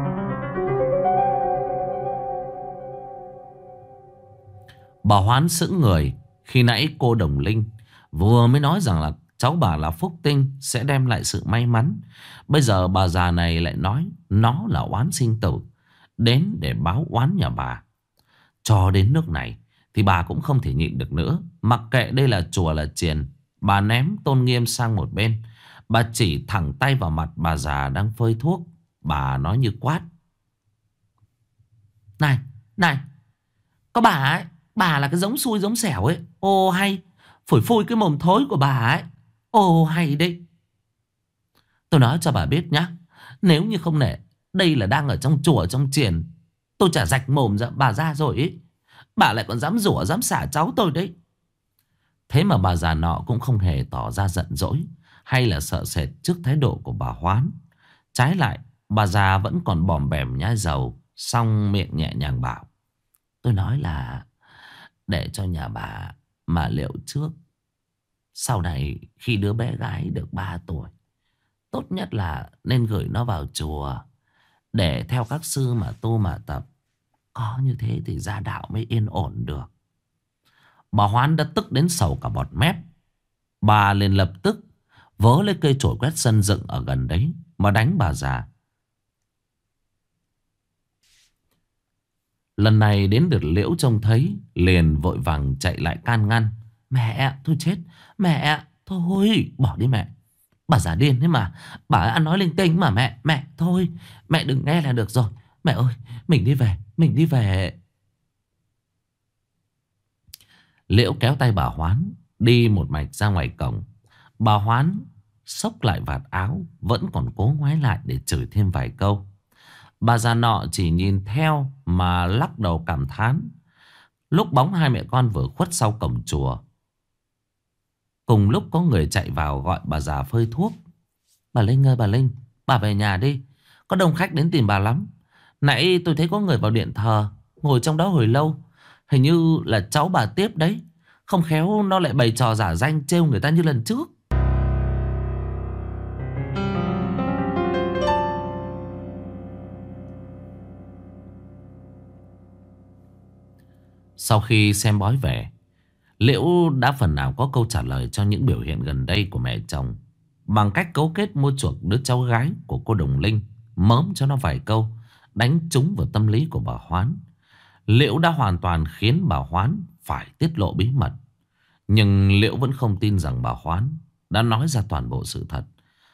Bà Hoán sững người. Khi nãy cô Đồng Linh vừa mới nói rằng là cháu bà là phúc tinh, sẽ đem lại sự may mắn. Bây giờ bà già này lại nói nó là oán sinh tử, đến để báo oán nhà bà. Cho đến nước này thì bà cũng không thể nhịn được nữa. Mặc kệ đây là chùa là chiền, bà ném tôn nghiêm sang một bên. Bà chỉ thẳng tay vào mặt bà già đang phơi thuốc. Bà nói như quát. Này, này, có bà ấy, bà là cái giống xui giống xẻo ấy. Ô hay, phủi phui cái mồm thối của bà ấy. Ô hay đấy. Tôi nói cho bà biết nhá, nếu như không nể, đây là đang ở trong chùa trong chiền, tôi chả rạch mồm ra bà ra rồi ấy. Bà lại còn dám rủa dám xả cháu tôi đấy. Thế mà bà già nọ cũng không hề tỏ ra giận dỗi hay là sợ sệt trước thái độ của bà Hoán. Trái lại, bà già vẫn còn bòm bèm nhai dầu, xong miệng nhẹ nhàng bảo: tôi nói là để cho nhà bà mà liệu trước. Sau này khi đứa bé gái được 3 tuổi, tốt nhất là nên gửi nó vào chùa để theo các sư mà tu mà tập. Có như thế thì gia đạo mới yên ổn được. Bà Hoán đã tức đến sầu cả bọt mép. Bà liền lập tức vớ lấy cây chổi quét sân dựng ở gần đấy mà đánh bà già. Lần này đến lượt Liễu trông thấy, liền vội vàng chạy lại can ngăn. Mẹ, thôi chết. Mẹ, thôi, bỏ đi mẹ. Bà già điên thế mà. Bà ấy ăn nói linh tinh mà mẹ. Mẹ, thôi. Mẹ đừng nghe là được rồi. Mẹ ơi, mình đi về. Mình đi về. Liễu kéo tay bà Hoán đi một mạch ra ngoài cổng. Bà Hoán xốc lại vạt áo, vẫn còn cố ngoái lại để chửi thêm vài câu. Bà già nọ chỉ nhìn theo mà lắc đầu cảm thán. Lúc bóng hai mẹ con vừa khuất sau cổng chùa, cùng lúc có người chạy vào gọi bà già phơi thuốc. Bà Linh ơi bà Linh, bà về nhà đi, có đông khách đến tìm bà lắm. Nãy tôi thấy có người vào điện thờ, ngồi trong đó hồi lâu. Hình như là cháu bà Tiếp đấy. Không khéo nó lại bày trò giả danh trêu người ta như lần trước. Sau khi xem bói về, Liễu đã phần nào có câu trả lời cho những biểu hiện gần đây của mẹ chồng, bằng cách cấu kết mua chuộc đứa cháu gái của cô Đồng Linh, mớm cho nó vài câu, đánh trúng vào tâm lý của bà Hoán. Liễu đã hoàn toàn khiến bà Hoán phải tiết lộ bí mật. Nhưng Liễu vẫn không tin rằng bà Hoán đã nói ra toàn bộ sự thật.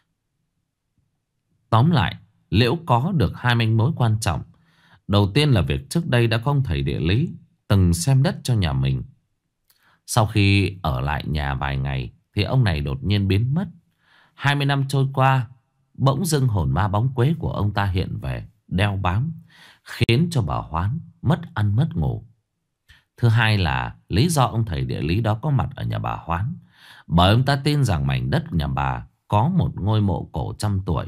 Tóm lại, Liễu có được hai manh mối quan trọng. Đầu tiên là việc trước đây đã có ông thầy địa lý từng xem đất cho nhà mình. Sau khi ở lại nhà vài ngày thì ông này đột nhiên biến mất. 20 năm trôi qua, bỗng dưng hồn ma bóng quế của ông ta hiện về, đeo bám, khiến cho bà Hoán mất ăn mất ngủ. Thứ hai là lý do ông thầy địa lý đó có mặt ở nhà bà Hoán, bởi ông ta tin rằng mảnh đất nhà bà có một ngôi mộ cổ trăm tuổi.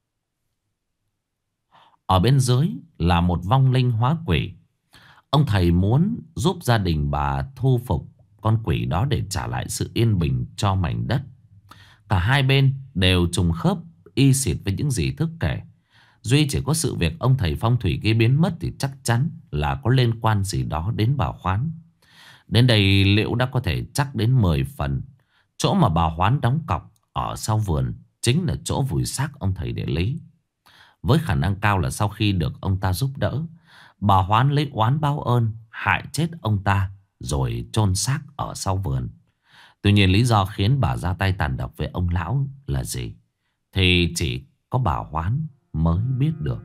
Ở bên dưới là một vong linh hóa quỷ. Ông thầy muốn giúp gia đình bà thu phục con quỷ đó để trả lại sự yên bình cho mảnh đất. Cả hai bên đều trùng khớp y xịt với những gì Thức kể. Duy chỉ có sự việc ông thầy phong thủy kia biến mất thì chắc chắn là có liên quan gì đó đến bà Hoán. Đến đây Liễu đã có thể chắc đến 10 phần. Chỗ mà bà Hoán đóng cọc ở sau vườn chính là chỗ vùi xác ông thầy địa lý. Với khả năng cao là sau khi được ông ta giúp đỡ, bà Hoán lấy oán báo ơn, hại chết ông ta rồi chôn xác ở sau vườn. Tuy nhiên lý do khiến bà ra tay tàn độc với ông lão là gì thì chỉ có bà Hoán mới biết được.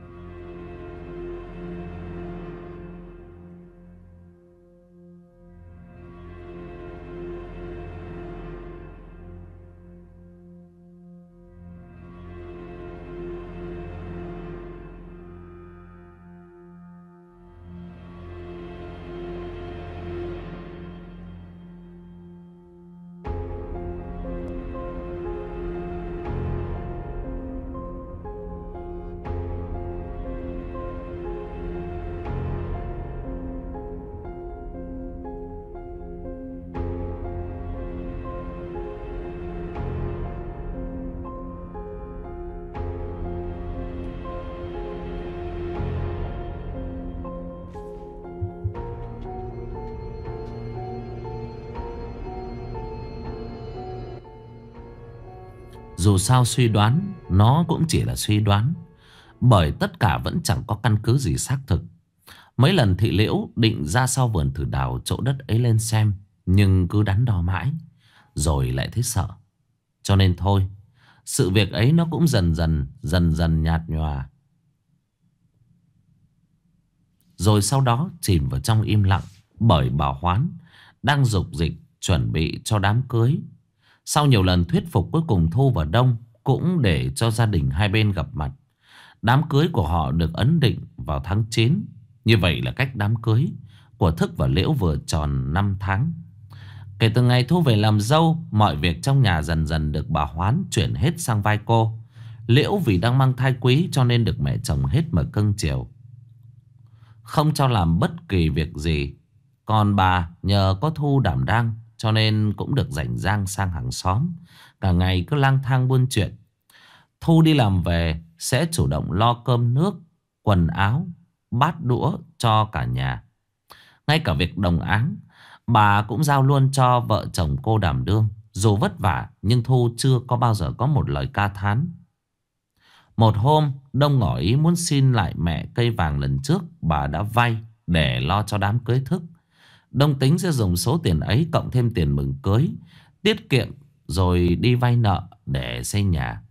Dù sao suy đoán nó cũng chỉ là suy đoán, bởi tất cả vẫn chẳng có căn cứ gì xác thực. Mấy lần thị Liễu định ra sau vườn thử đào chỗ đất ấy lên xem, nhưng cứ đắn đo mãi, rồi lại thấy sợ. Cho nên thôi, sự việc ấy nó cũng dần dần nhạt nhòa. Rồi sau đó chìm vào trong im lặng, bởi bà Hoán đang dục dịch chuẩn bị cho đám cưới. Sau nhiều lần thuyết phục, cuối cùng Thu và Đông cũng để cho gia đình hai bên gặp mặt. Đám cưới của họ được ấn định vào tháng 9. Như vậy là cách đám cưới của Thức và Liễu vừa tròn 5 tháng. Kể từ ngày Thu về làm dâu, mọi việc trong nhà dần dần được bà Hoán chuyển hết sang vai cô. Liễu vì đang mang thai quý cho nên được mẹ chồng hết mực cưng chiều, không cho làm bất kỳ việc gì. Còn bà nhờ có Thu đảm đang cho nên cũng được rảnh rang sang hàng xóm, cả ngày cứ lang thang buôn chuyện. Thu đi làm về sẽ chủ động lo cơm nước, quần áo, bát đũa cho cả nhà. Ngay cả việc đồng áng bà cũng giao luôn cho vợ chồng cô đảm đương. Dù vất vả nhưng Thu chưa có bao giờ có một lời ca thán. Một hôm Đông ngỏ ý muốn xin lại mẹ cây vàng lần trước bà đã vay để lo cho đám cưới Thức. Đông tính sẽ dùng số tiền ấy cộng thêm tiền mừng cưới, tiết kiệm rồi đi vay nợ để xây nhà.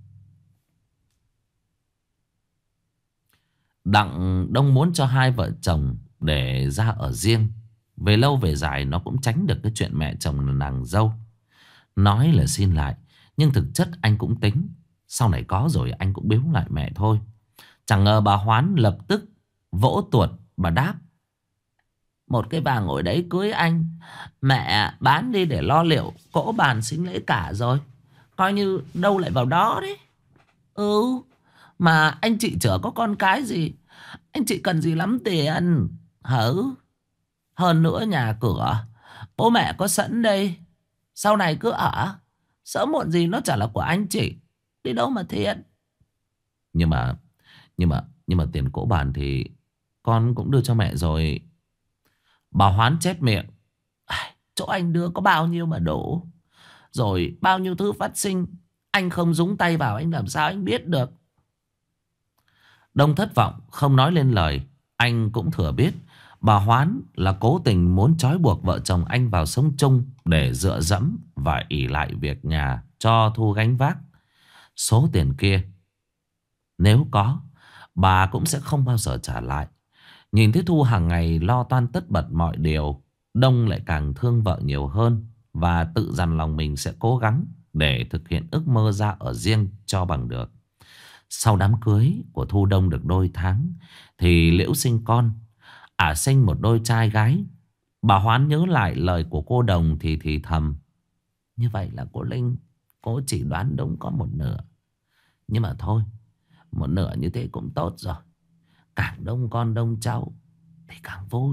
Đặng Đông muốn cho hai vợ chồng để ra ở riêng. Về lâu về dài nó cũng tránh được cái chuyện mẹ chồng là nàng dâu nói là xin lại, nhưng thực chất anh cũng tính sau này có rồi anh cũng biếu lại mẹ thôi. Chẳng ngờ bà Hoán lập tức vỗ tuột, bà đáp: một cái vàng ngồi đấy cưới anh, mẹ bán đi để lo liệu cỗ bàn sính lễ cả rồi, coi như đâu lại vào đó đấy. Ừ, mà anh chị chở có con cái gì, anh chị cần gì lắm tiền hử? Hơn nữa nhà cửa bố mẹ có sẵn đây, sau này cứ ở, sớm muộn gì nó chả là của anh chị, đi đâu mà thiệt. Nhưng mà tiền cỗ bàn thì con cũng đưa cho mẹ rồi. Bà Hoán chép miệng: chỗ anh đưa có bao nhiêu mà đủ, rồi bao nhiêu thứ phát sinh, anh không nhúng tay vào anh làm sao anh biết được. Đông thất vọng không nói lên lời. Anh cũng thừa biết bà Hoán là cố tình muốn trói buộc vợ chồng anh vào sống chung để dựa dẫm và ỷ lại việc nhà cho Thu gánh vác. Số tiền kia nếu có, bà cũng sẽ không bao giờ trả lại. Nhìn thấy Thu hàng ngày lo toan tất bật mọi điều, Đông lại càng thương vợ nhiều hơn và tự dặn lòng mình sẽ cố gắng để thực hiện ước mơ ra ở riêng cho bằng được. Sau đám cưới của Thu Đông được đôi tháng thì Liễu sinh con. Sinh một đôi trai gái. Bà Hoán nhớ lại lời của cô Đồng thì thầm: như vậy là cô Linh, cô chỉ đoán đúng có một nửa. Nhưng mà thôi, một nửa như thế cũng tốt rồi. Càng đông con đông cháu thì càng vui.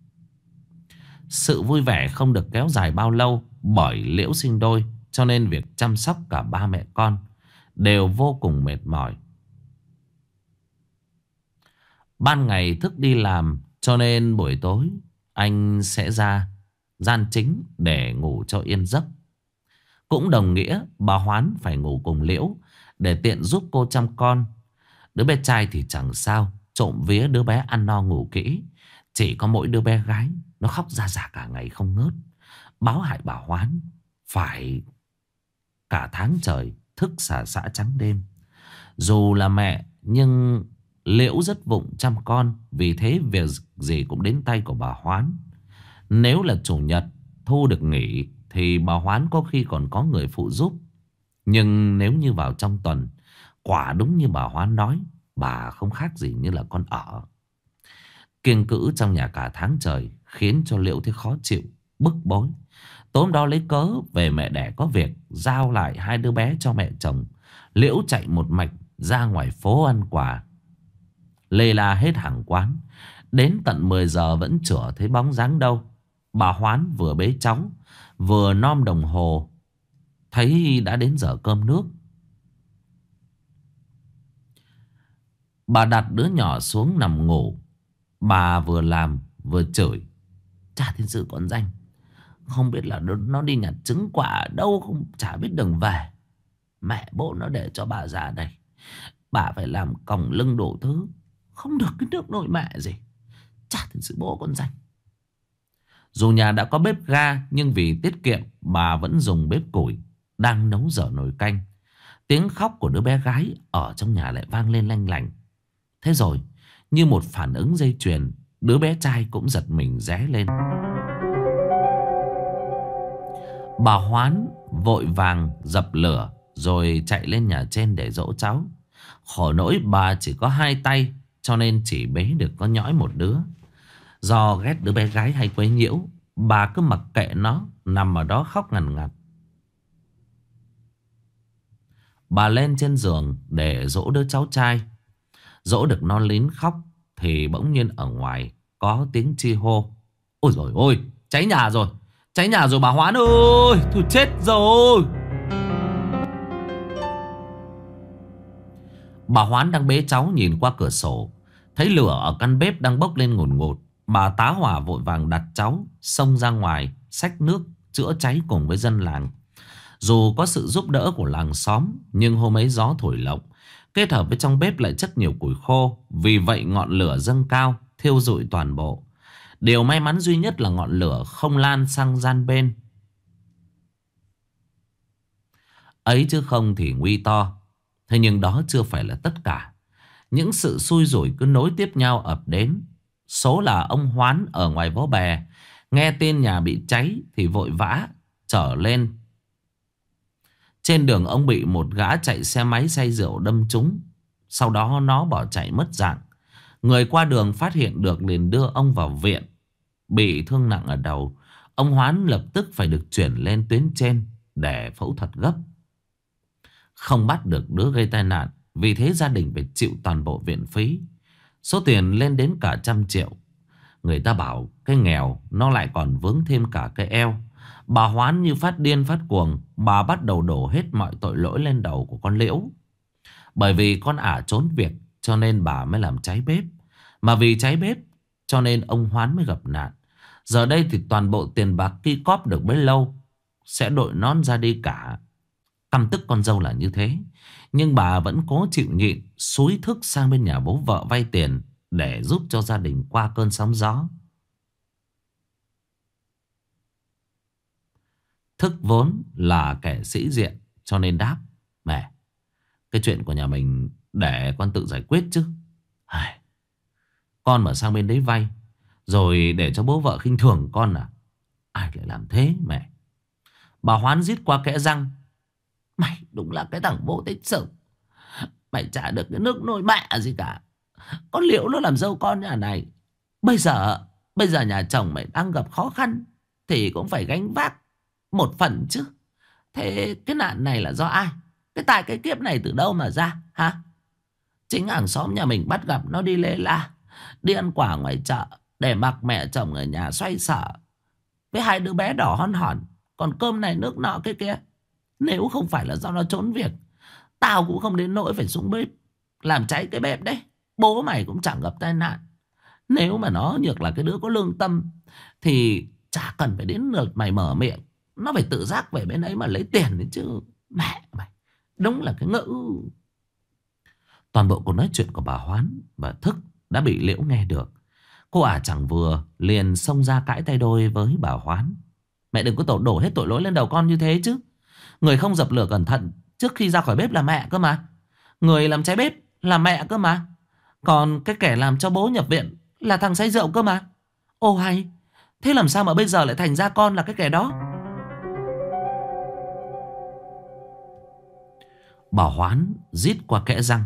Sự vui vẻ không được kéo dài bao lâu, bởi Liễu sinh đôi cho nên việc chăm sóc cả ba mẹ con đều vô cùng mệt mỏi. Ban ngày Thức đi làm cho nên buổi tối anh sẽ ra gian chính để ngủ cho yên giấc. Cũng đồng nghĩa bà Hoán phải ngủ cùng Liễu để tiện giúp cô chăm con. Đứa bé trai thì chẳng sao, trộm vía đứa bé ăn no ngủ kỹ. Chỉ có mỗi đứa bé gái nó khóc ra rả cả ngày không ngớt, báo hại bà Hoán phải cả tháng trời thức xả xả trắng đêm. Dù là mẹ nhưng Liễu rất vụng chăm con, vì thế việc gì cũng đến tay của bà Hoán. Nếu là chủ nhật Thu được nghỉ thì bà Hoán có khi còn có người phụ giúp. Nhưng nếu như vào trong tuần, quả đúng như bà Hoán nói, bà không khác gì như là con ở. Kiêng cữ trong nhà cả tháng trời khiến cho Liễu thấy khó chịu, bức bối. Tối đó lấy cớ về mẹ đẻ có việc, giao lại hai đứa bé cho mẹ chồng, Liễu chạy một mạch ra ngoài phố ăn quà. Lê la hết hàng quán, đến tận 10 giờ vẫn chửa thấy bóng dáng đâu. Bà Hoán vừa bế cháu vừa nom đồng hồ, thấy đã đến giờ cơm nước. Bà đặt đứa nhỏ xuống nằm ngủ. Bà vừa làm vừa chửi: chả thiên sự con danh, không biết là nó đi nhặt trứng quả ở đâu, không chả biết đường về. Mẹ bố nó để cho bà già đây, bà phải làm còng lưng đủ thứ, không được cái nước nồi mẹ gì. Chả thiên sự bố con danh. Dù nhà đã có bếp ga nhưng vì tiết kiệm bà vẫn dùng bếp củi, đang nấu dở nồi canh. Tiếng khóc của đứa bé gái ở trong nhà lại vang lên lanh lành. Thế rồi như một phản ứng dây chuyền, Đứa bé trai cũng giật mình ré lên. Bà Hoán vội vàng dập lửa rồi chạy lên nhà trên để dỗ cháu. Khổ nỗi bà chỉ có 2 tay, cho nên chỉ bế được có nhõi một đứa. Do ghét đứa bé gái hay quấy nhiễu, bà cứ mặc kệ nó nằm ở đó khóc ngằn ngặt. Bà lên trên giường để dỗ đứa cháu trai. Dỗ được nó lín khóc thì bỗng nhiên ở ngoài có tiếng chi hô. Ôi dồi ôi, cháy nhà rồi. Cháy nhà rồi bà Hoán ơi. Thôi chết rồi. Bà Hoán đang bế cháu nhìn qua cửa sổ, thấy lửa ở căn bếp đang bốc lên ngùn ngụt. Bà tá hỏa vội vàng đặt cháu xông ra ngoài xách nước chữa cháy cùng với dân làng. Dù có sự giúp đỡ của làng xóm, nhưng hôm ấy gió thổi lộng, kết hợp với trong bếp lại chất nhiều củi khô. Vì vậy ngọn lửa dâng cao, thiêu rụi toàn bộ. Điều may mắn duy nhất là ngọn lửa không lan sang gian bên. Ấy chứ không thì nguy to. Thế nhưng đó chưa phải là tất cả. Những sự xui rủi cứ nối tiếp nhau ập đến. Số là ông Hoán ở ngoài Vó Bè, nghe tin nhà bị cháy thì vội vã trở lên. Trên đường ông bị một gã chạy xe máy say rượu đâm trúng. Sau đó nó bỏ chạy mất dạng. Người qua đường phát hiện được liền đưa ông vào viện. Bị thương nặng ở đầu, ông Hoán lập tức phải được chuyển lên tuyến trên để phẫu thuật gấp. Không bắt được đứa gây tai nạn, vì thế gia đình phải chịu toàn bộ viện phí. Số tiền lên đến cả 100 triệu. Người ta bảo cái nghèo nó lại còn vướng thêm cả cái eo. Bà Hoán như phát điên phát cuồng. Bà bắt đầu đổ hết mọi tội lỗi lên đầu của con Liễu. Bởi vì con ả trốn việc cho nên bà mới làm cháy bếp. Mà vì cháy bếp cho nên ông Hoán mới gặp nạn. Giờ đây thì toàn bộ tiền bạc ki cóp được bấy lâu sẽ đội nón ra đi cả. Căm tức con dâu là như thế, nhưng bà vẫn cố chịu nhịn, xúi thức sang bên nhà bố vợ vay tiền để giúp cho gia đình qua cơn sóng gió. Thức vốn là kẻ sĩ diện cho nên đáp: mẹ, cái chuyện của nhà mình để con tự giải quyết chứ. Con mà sang bên đấy vay rồi để cho bố vợ khinh thường con à? Ai lại làm thế mẹ? Bà Hoán rít qua kẽ răng: mày đúng là cái thằng vô tích sự. Mày chả được cái nước nôi mẹ gì cả. Con Liễu nó làm dâu con nhà này. Bây giờ nhà chồng mày đang gặp khó khăn thì cũng phải gánh vác một phần chứ. Thế cái nạn này là do ai? Cái tài cái kiếp này từ đâu mà ra hả? Chính hàng xóm nhà mình bắt gặp nó đi lê la, đi ăn quả ngoài chợ, để mặc mẹ chồng ở nhà xoay sở với 2 đứa bé đỏ hon hòn, còn cơm này nước nọ cái kia. Nếu không phải là do nó trốn việc, tao cũng không đến nỗi phải xuống bếp làm cháy cái bếp đấy. Bố mày cũng chẳng gặp tai nạn. Nếu mà nó nhược là cái đứa có lương tâm thì chả cần phải đến lượt mày mở miệng. Nó phải tự giác về bên ấy mà lấy tiền đấy chứ. Mẹ mày, đúng là cái ngữ. Toàn bộ cuộc nói chuyện của bà Hoán và Thức đã bị Liễu nghe được. Cô ả chẳng vừa liền xông ra cãi tay đôi với bà Hoán: mẹ đừng có đổ hết tội lỗi lên đầu con như thế chứ. Người không dập lửa cẩn thận trước khi ra khỏi bếp là mẹ cơ mà. Người làm cháy bếp là mẹ cơ mà. Còn cái kẻ làm cho bố nhập viện là thằng say rượu cơ mà. Ô hay, thế làm sao mà bây giờ lại thành ra con là cái kẻ đó? Bà Hoán rít qua kẽ răng: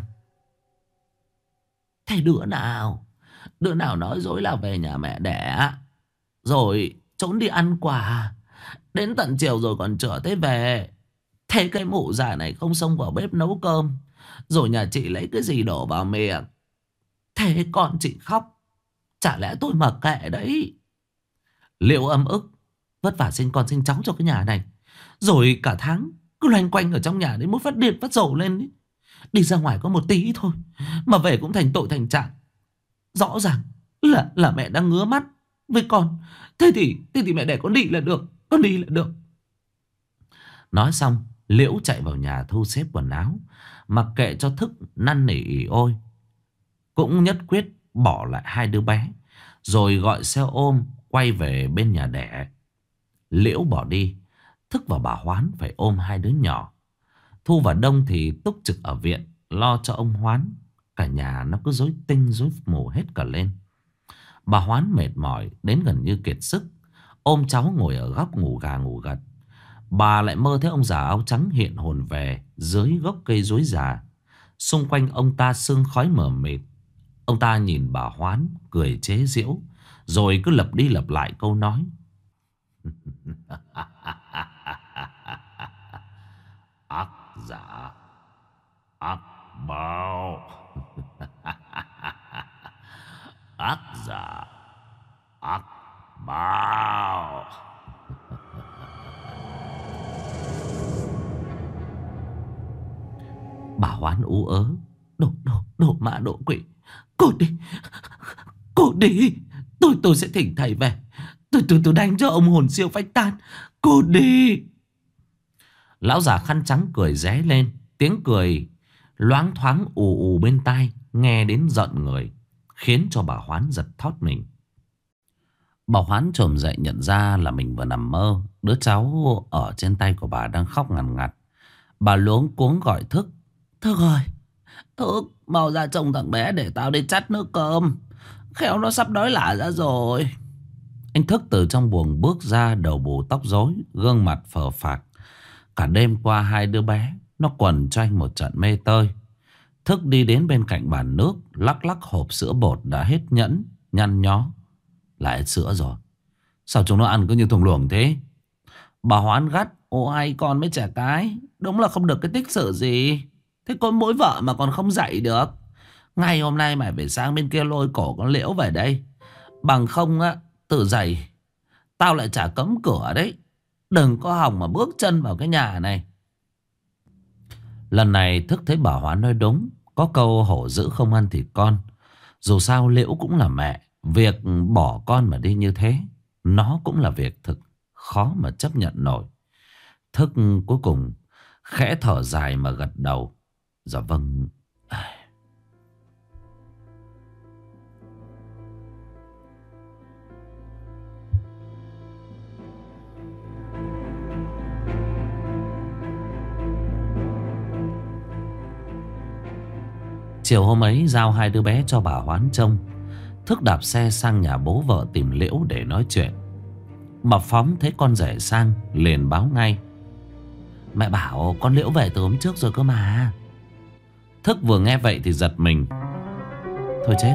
thế đứa nào nói dối là về nhà mẹ đẻ rồi trốn đi ăn quà, đến tận chiều rồi còn chở thế về. Thế cái mụ già này không xông vào bếp nấu cơm, rồi nhà chị lấy cái gì đổ vào miệng. Thế con chị khóc, chả lẽ tôi mặc kệ đấy? Liệu ấm ức, vất vả sinh con sinh cháu cho cái nhà này, rồi cả tháng cứ loanh quanh ở trong nhà đấy muốn phát điên phát rồ lên ấy. Đi ra ngoài có một tí thôi mà về cũng thành tội thành trạng. Rõ ràng là mẹ đang ngứa mắt với con. Thế thì mẹ để con đi là được. Con đi là được. Nói xong, Liễu chạy vào nhà thu xếp quần áo, mặc kệ cho Thức năn nỉ ỉ ôi. Cũng nhất quyết bỏ lại 2 đứa bé, rồi gọi xe ôm quay về bên nhà đẻ. Liễu bỏ đi, Thức và bà Hoán phải ôm 2 đứa nhỏ. Thu và Đông thì túc trực ở viện lo cho ông Hoán. Cả nhà nó cứ rối tinh rối mù hết cả lên. Bà Hoán mệt mỏi đến gần như kiệt sức, ôm cháu ngồi ở góc ngủ gà ngủ gật. Bà lại mơ thấy ông già áo trắng hiện hồn về dưới gốc cây rối già. Xung quanh ông ta sương khói mờ mịt. Ông ta nhìn bà Hoán cười chế giễu, rồi cứ lặp đi lặp lại câu nói. Ác giả, ác báo. Ác giả, ác báo. Bà Hoán ú ớ. Đồ ma độ quỷ. Cô đi. Cô đi. Tôi sẽ thỉnh thầy về. Tôi đánh cho ông hồn siêu phách tan. Cô đi. Lão già khăn trắng cười ré lên. Tiếng cười loáng thoáng ù ù bên tai, nghe đến giận người, khiến cho bà Hoán giật thót mình. Bà Hoán chồm dậy nhận ra là mình vừa nằm mơ. Đứa cháu ở trên tay của bà đang khóc ngằn ngặt. Bà luống cuống gọi Thức. Thức ơi, Thức, mau ra trông thằng bé để tao đi chắt nước cơm. Khéo nó sắp đói lả ra rồi. Anh Thức từ trong buồng bước ra, đầu bù tóc rối, gương mặt phờ phạc. Cả đêm qua hai đứa bé nó quần cho anh một trận mê tơi. Thức đi đến bên cạnh bàn nước, lắc lắc hộp sữa bột đã hết nhẫn, nhăn nhó. Lại hết sữa rồi. Sao chúng nó ăn cứ như thùng luồng thế? Bà Hoán gắt. Ôi con mới trẻ cái, đúng là không được cái tích sự gì. Thế con mỗi vợ mà còn không dạy được. Ngày hôm nay mày phải sang bên kia lôi cổ con Liễu về đây. Bằng không á, tự dạy tao lại chả cấm cửa đấy. Đừng có hòng mà bước chân vào cái nhà này. Lần này Thức thấy bà Hoán nói đúng. Có câu hổ dữ không ăn thịt con. Dù sao Liễu cũng là mẹ. Việc bỏ con mà đi như thế, nó cũng là việc thực khó mà chấp nhận nổi. Thức cuối cùng khẽ thở dài mà gật đầu. Dạ vâng. Chiều hôm ấy giao hai đứa bé cho bà Hoán trông. Thức đạp xe sang nhà bố vợ tìm Liễu để nói chuyện. Mà Phóng thấy con rể sang liền báo ngay. Mẹ bảo con Liễu về từ hôm trước rồi cơ mà. Thức vừa nghe vậy thì giật mình. Thôi chết.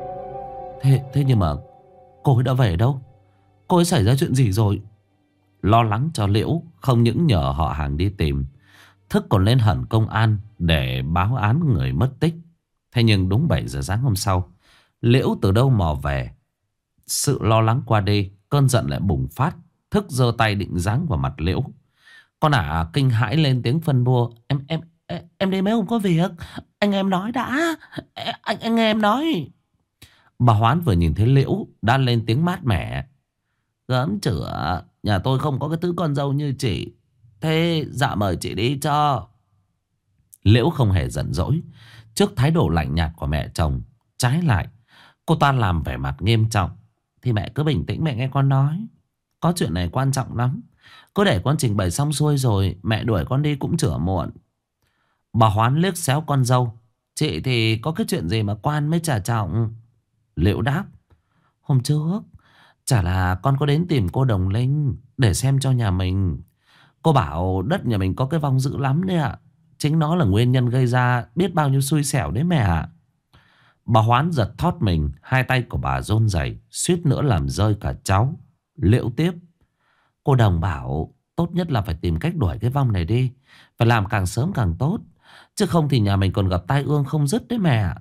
Thế nhưng mà cô ấy đã về đâu? Cô ấy xảy ra chuyện gì rồi? Lo lắng cho Liễu, không những nhờ họ hàng đi tìm, Thức còn lên hẳn công an để báo án người mất tích. Thế nhưng đúng 7 giờ sáng hôm sau, Liễu từ đâu mò về. Sự lo lắng qua đi, cơn giận lại bùng phát. Thức giơ tay định giáng vào mặt Liễu. Con ả kinh hãi lên tiếng phân bua. Em đi mấy hôm có việc. Anh em nói đã. Anh em nói. Bà Hoán vừa nhìn thấy Liễu đã lên tiếng mát mẻ. Gớm chửa, nhà tôi không có cái thứ con dâu như chị. Thế dạ mời chị đi cho. Liễu không hề giận dỗi trước thái độ lạnh nhạt của mẹ chồng. Trái lại, cô ta làm vẻ mặt nghiêm trọng. Thì mẹ cứ bình tĩnh, mẹ nghe con nói. Có chuyện này quan trọng lắm. Cứ để con trình bày xong xuôi rồi mẹ đuổi con đi cũng chửa muộn. Bà Hoán liếc xéo con dâu. Chị thì có cái chuyện gì mà quan mới trả trọng? Liễu đáp. Hôm trước chả là con có đến tìm cô Đồng Linh để xem cho nhà mình. Cô bảo đất nhà mình có cái vong dữ lắm đấy ạ. Chính nó là nguyên nhân gây ra biết bao nhiêu xui xẻo đấy mẹ ạ. Bà Hoán giật thót mình. Hai tay của bà run rẩy, suýt nữa làm rơi cả cháu. Liễu tiếp. Cô Đồng bảo tốt nhất là phải tìm cách đuổi cái vong này đi. Phải làm càng sớm càng tốt. Chứ không thì nhà mình còn gặp tai ương không dứt đấy mẹ.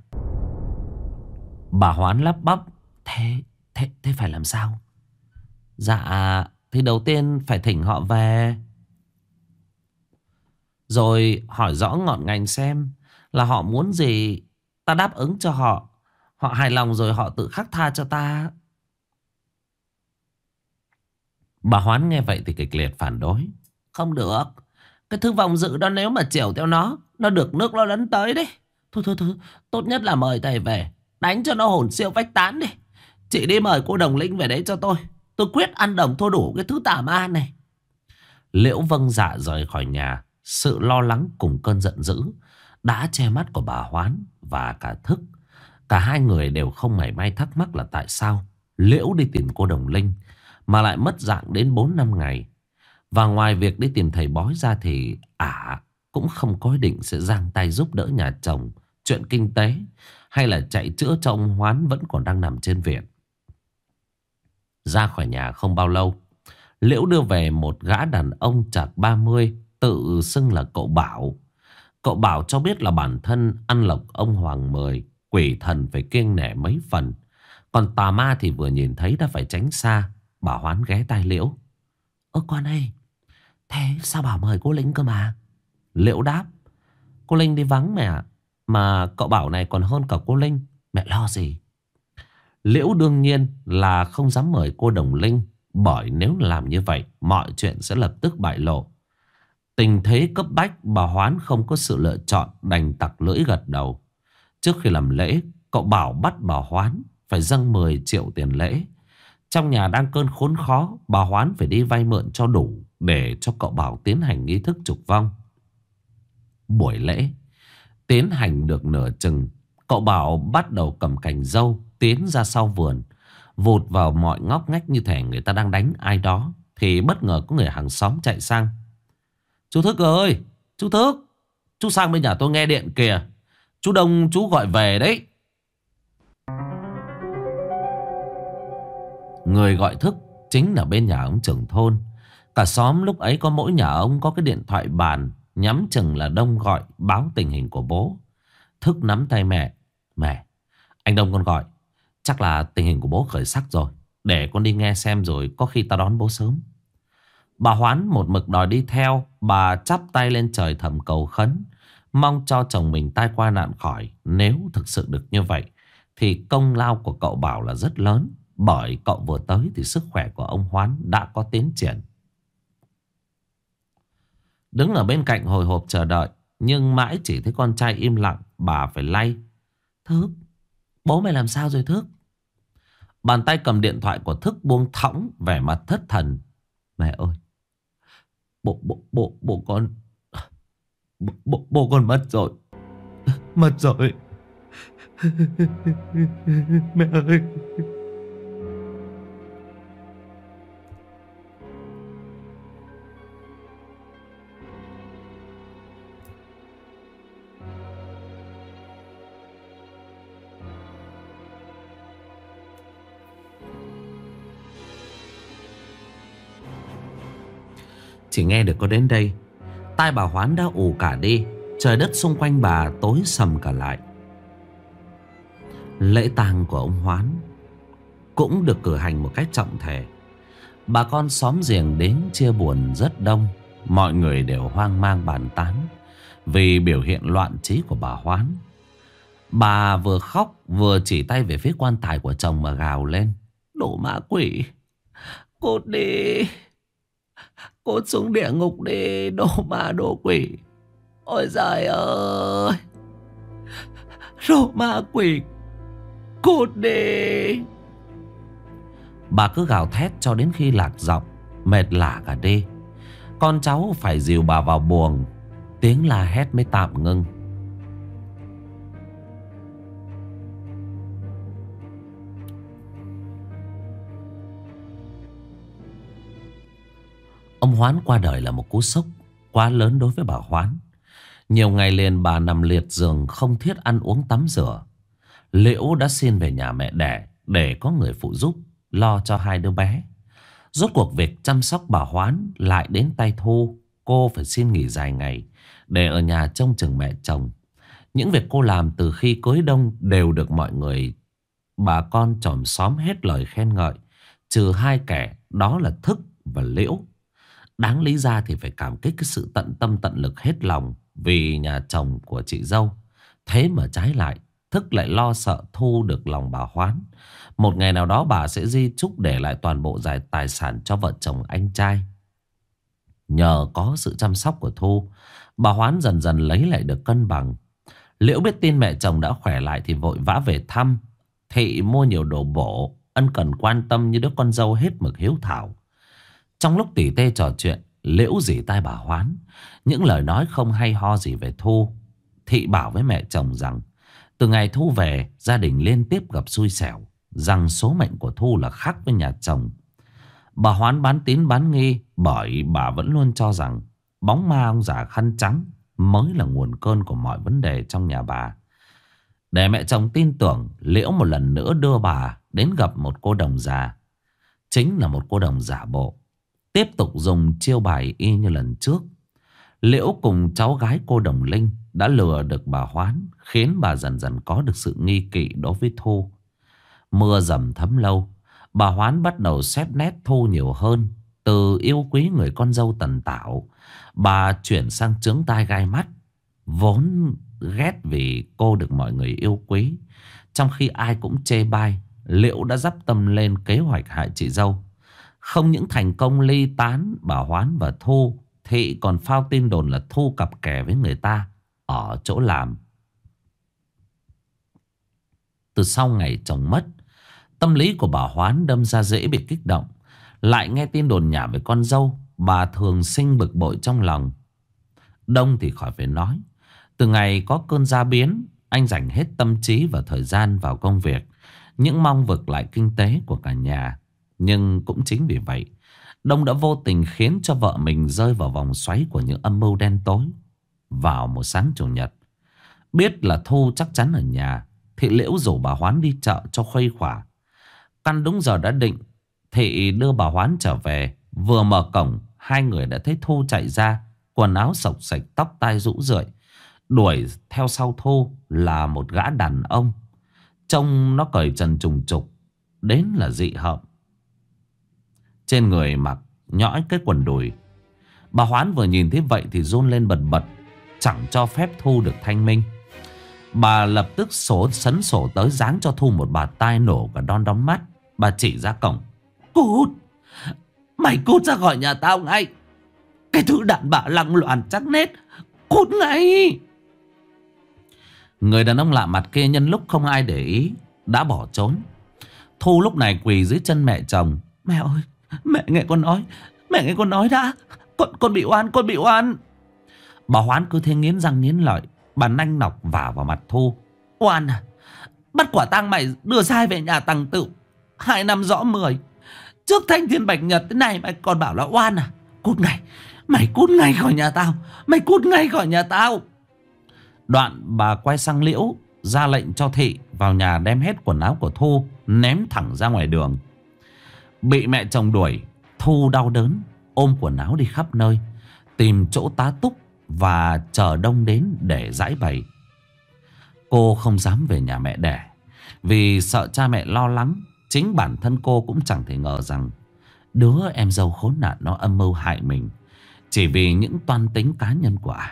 Bà Hoán lắp bắp. Thế phải làm sao? Dạ thì đầu tiên phải thỉnh họ về, rồi hỏi rõ ngọn ngành xem là họ muốn gì. Ta đáp ứng cho họ. Họ hài lòng rồi họ tự khắc tha cho ta. Bà Hoán nghe vậy thì kịch liệt phản đối. Không được. Cái thứ vong dữ đó nếu mà chiều theo nó được nước nó lấn tới đấy. Thôi tốt nhất là mời thầy về, đánh cho nó hồn siêu phách tán đi. Chị đi mời cô Đồng Linh về đấy cho tôi. Tôi quyết ăn đồng thua đủ cái thứ tà ma này. Liễu vâng dạ rời khỏi nhà. Sự lo lắng cùng cơn giận dữ đã che mắt của bà Hoán và cả Thức. Cả hai người đều không mảy may thắc mắc là tại sao Liễu đi tìm cô Đồng Linh mà lại mất dạng đến 4-5 ngày. Và ngoài việc đi tìm thầy bói ra thì ả cũng không có ý định sẽ giang tay giúp đỡ nhà chồng chuyện kinh tế hay là chạy chữa cho ông Hoán vẫn còn đang nằm trên viện. Ra khỏi nhà không bao lâu, Liễu đưa về một gã đàn ông chạc 30 tự xưng là cậu Bảo. Cậu Bảo cho biết là bản thân ăn lộc ông Hoàng Mười, quỷ thần phải kiêng nể mấy phần. Còn tà ma thì vừa nhìn thấy đã phải tránh xa. Bà Hoán ghé tai Liễu: Ơ con ơi, thế sao Bảo mời cô Linh cơ mà? Liễu đáp: Cô Linh đi vắng mẹ ạ. Mà cậu Bảo này còn hơn cả cô Linh, mẹ lo gì? Liễu đương nhiên là không dám mời cô Đồng Linh, bởi nếu làm như vậy mọi chuyện sẽ lập tức bại lộ. Tình thế cấp bách, bà Hoán không có sự lựa chọn, đành tặc lưỡi gật đầu. Trước khi làm lễ, cậu Bảo bắt bà Hoán phải dâng 10 triệu tiền lễ. Trong nhà đang cơn khốn khó, bà Hoán phải đi vay mượn cho đủ để cho cậu Bảo tiến hành nghi thức trục vong. Buổi lễ tiến hành được nửa chừng, cậu Bảo bắt đầu cầm cành dâu tiến ra sau vườn, vụt vào mọi ngóc ngách như thể người ta đang đánh ai đó. Thì bất ngờ có người hàng xóm chạy sang: Chú Thức ơi, chú Thức, chú sang bên nhà tôi nghe điện kìa. Chú Đông chú gọi về đấy. Người gọi Thức chính là bên nhà ông trưởng thôn. Cả xóm lúc ấy có mỗi nhà ông có cái điện thoại bàn, nhắm chừng là Đông gọi báo tình hình của bố. Thức nắm tay mẹ: Mẹ, anh Đông con gọi, chắc là tình hình của bố khởi sắc rồi. Để con đi nghe xem rồi có khi ta đón bố sớm. Bà Hoán một mực đòi đi theo. Bà chắp tay lên trời thầm cầu khấn, mong cho chồng mình tai qua nạn khỏi. Nếu thực sự được như vậy thì công lao của cậu Bảo là rất lớn, bởi cậu vừa tới thì sức khỏe của ông Hoán đã có tiến triển. Đứng ở bên cạnh hồi hộp chờ đợi, nhưng mãi chỉ thấy con trai im lặng. Bà phải lay: Thức, bố mày làm sao rồi Thức? Bàn tay cầm điện thoại của Thức buông thõng, vẻ mặt thất thần: Mẹ ơi, bố con bố con mất rồi. Mất rồi. Mẹ ơi. Chỉ nghe được có đến đây, tai bà Hoán đã ù cả đi. Trời đất xung quanh bà tối sầm cả lại. Lễ tang của ông Hoán cũng được cử hành một cách trọng thể. Bà con xóm giềng đến chia buồn rất đông. Mọi người đều hoang mang bàn tán vì biểu hiện loạn trí của bà Hoán. Bà vừa khóc vừa chỉ tay về phía quan tài của chồng mà gào lên: Đồ ma quỷ, cút đi, cút xuống địa ngục đi, đồ ma đồ quỷ. Ôi giời ơi, đồ ma quỷ, cút đi. Bà cứ gào thét cho đến khi lạc giọng, mệt lả cả đi. Con cháu phải dìu bà vào buồng, tiếng la hét mới tạm ngưng. Ông Hoán qua đời là một cú sốc quá lớn đối với bà Hoán. Nhiều ngày liền bà nằm liệt giường, không thiết ăn uống tắm rửa. Liễu đã xin về nhà mẹ đẻ để có người phụ giúp lo cho hai đứa bé. Rốt cuộc việc chăm sóc bà Hoán lại đến tay Thu. Cô phải xin nghỉ dài ngày để ở nhà trông chừng mẹ chồng. Những việc cô làm từ khi cưới Đông đều được mọi người, bà con chòm xóm hết lời khen ngợi, trừ hai kẻ đó là Thức và Liễu. Đáng lý ra thì phải cảm kích cái sự tận tâm tận lực hết lòng vì nhà chồng của chị dâu. Thế mà trái lại, Thức lại lo sợ thu được lòng bà Hoán. Một ngày nào đó bà sẽ di chúc để lại toàn bộ tài sản cho vợ chồng anh trai. Nhờ có sự chăm sóc của Thu, bà Hoán dần dần lấy lại được cân bằng. Liễu biết tin mẹ chồng đã khỏe lại thì vội vã về thăm. Thị mua nhiều đồ bổ, ân cần quan tâm như đứa con dâu hết mực hiếu thảo. Trong lúc tỉ tê trò chuyện, Liễu rỉ tai bà Hoán những lời nói không hay ho gì về Thu. Thị bảo với mẹ chồng rằng từ ngày Thu về, gia đình liên tiếp gặp xui xẻo. rằng số mệnh của Thu là khác với nhà chồng. Bà Hoán bán tín bán nghi bởi bà vẫn luôn cho rằng bóng ma ông già khăn trắng mới là nguồn cơn của mọi vấn đề trong nhà bà. Để mẹ chồng tin tưởng, Liễu một lần nữa đưa bà đến gặp một cô đồng già. Chính là một cô đồng giả bộ, tiếp tục dùng chiêu bài y như lần trước. Liễu cùng cháu gái cô đồng Linh đã lừa được bà Hoán, khiến bà dần dần có được sự nghi kỵ đối với Thu. Mưa dầm thấm lâu, bà Hoán bắt đầu xét nét Thu nhiều hơn. Từ yêu quý người con dâu tần tảo, bà chuyển sang chướng tai gai mắt. Vốn ghét vì cô được mọi người yêu quý, trong khi ai cũng chê bai, Liễu đã dắp tâm lên kế hoạch hại chị dâu. Không những thành công ly tán bà Hoán và Thu, Thị còn phao tin đồn là Thu cặp kè với người ta ở chỗ làm. Từ sau ngày chồng mất, tâm lý của bà Hoán đâm ra dễ bị kích động. Lại nghe tin đồn nhảm về con dâu, bà thường sinh bực bội trong lòng. Đông thì khỏi phải nói. Từ ngày có cơn gia biến, anh dành hết tâm trí và thời gian vào công việc, những mong vực lại kinh tế của cả nhà. Nhưng cũng chính vì vậy, Đông đã vô tình khiến cho vợ mình rơi vào vòng xoáy của những âm mưu đen tối. Vào một sáng chủ nhật, biết là Thu chắc chắn ở nhà, Thị Liễu rủ bà Hoán đi chợ cho khuây khỏa. Căn đúng giờ đã định, Thị đưa bà Hoán trở về. Vừa mở cổng, hai người đã thấy Thu chạy ra, quần áo xộc xệch, tóc tai rũ rượi. Đuổi theo sau Thu là một gã đàn ông, trông nó cởi trần trùng trục, đến là dị hợm. Trên người mặc nhõi cái quần đùi. Bà Hoán vừa nhìn thấy vậy thì run lên bần bật, chẳng cho phép Thu được thanh minh. Bà lập tức sấn sổ tới giáng cho Thu một bạt tai nổ cả đon đóm mắt. Bà chỉ ra cổng: "Cút! Mày cút ra khỏi nhà tao ngay! Cái thứ đàn bà lăng loàn chắc nết! Cút ngay!" Người đàn ông lạ mặt kia nhân lúc không ai để ý đã bỏ trốn. Thu lúc này quỳ dưới chân mẹ chồng: "Mẹ ơi! Mẹ nghe con nói! Mẹ nghe con nói đã! Con bị oan! Con bị oan!" Bà Hoán cứ thế nghiến răng nghiến lợi. Bà nanh nọc vả vào mặt Thu: "Oan à? Bắt quả tang mày đưa sai về nhà tằng tựu 2 năm rõ 10. Trước thanh thiên bạch nhật thế này mày còn bảo là oan à? Cút ngay! Mày cút ngay khỏi nhà tao! Mày cút ngay khỏi nhà tao!" Đoạn bà quay sang Liễu, ra lệnh cho Thị vào nhà đem hết quần áo của Thu ném thẳng ra ngoài đường. Bị mẹ chồng đuổi, Thu đau đớn ôm quần áo đi khắp nơi, tìm chỗ tá túc và chờ Đông đến để giải bày. Cô không dám về nhà mẹ đẻ vì sợ cha mẹ lo lắng. Chính bản thân cô cũng chẳng thể ngờ rằng đứa em dâu khốn nạn nó âm mưu hại mình chỉ vì những toan tính cá nhân của ả.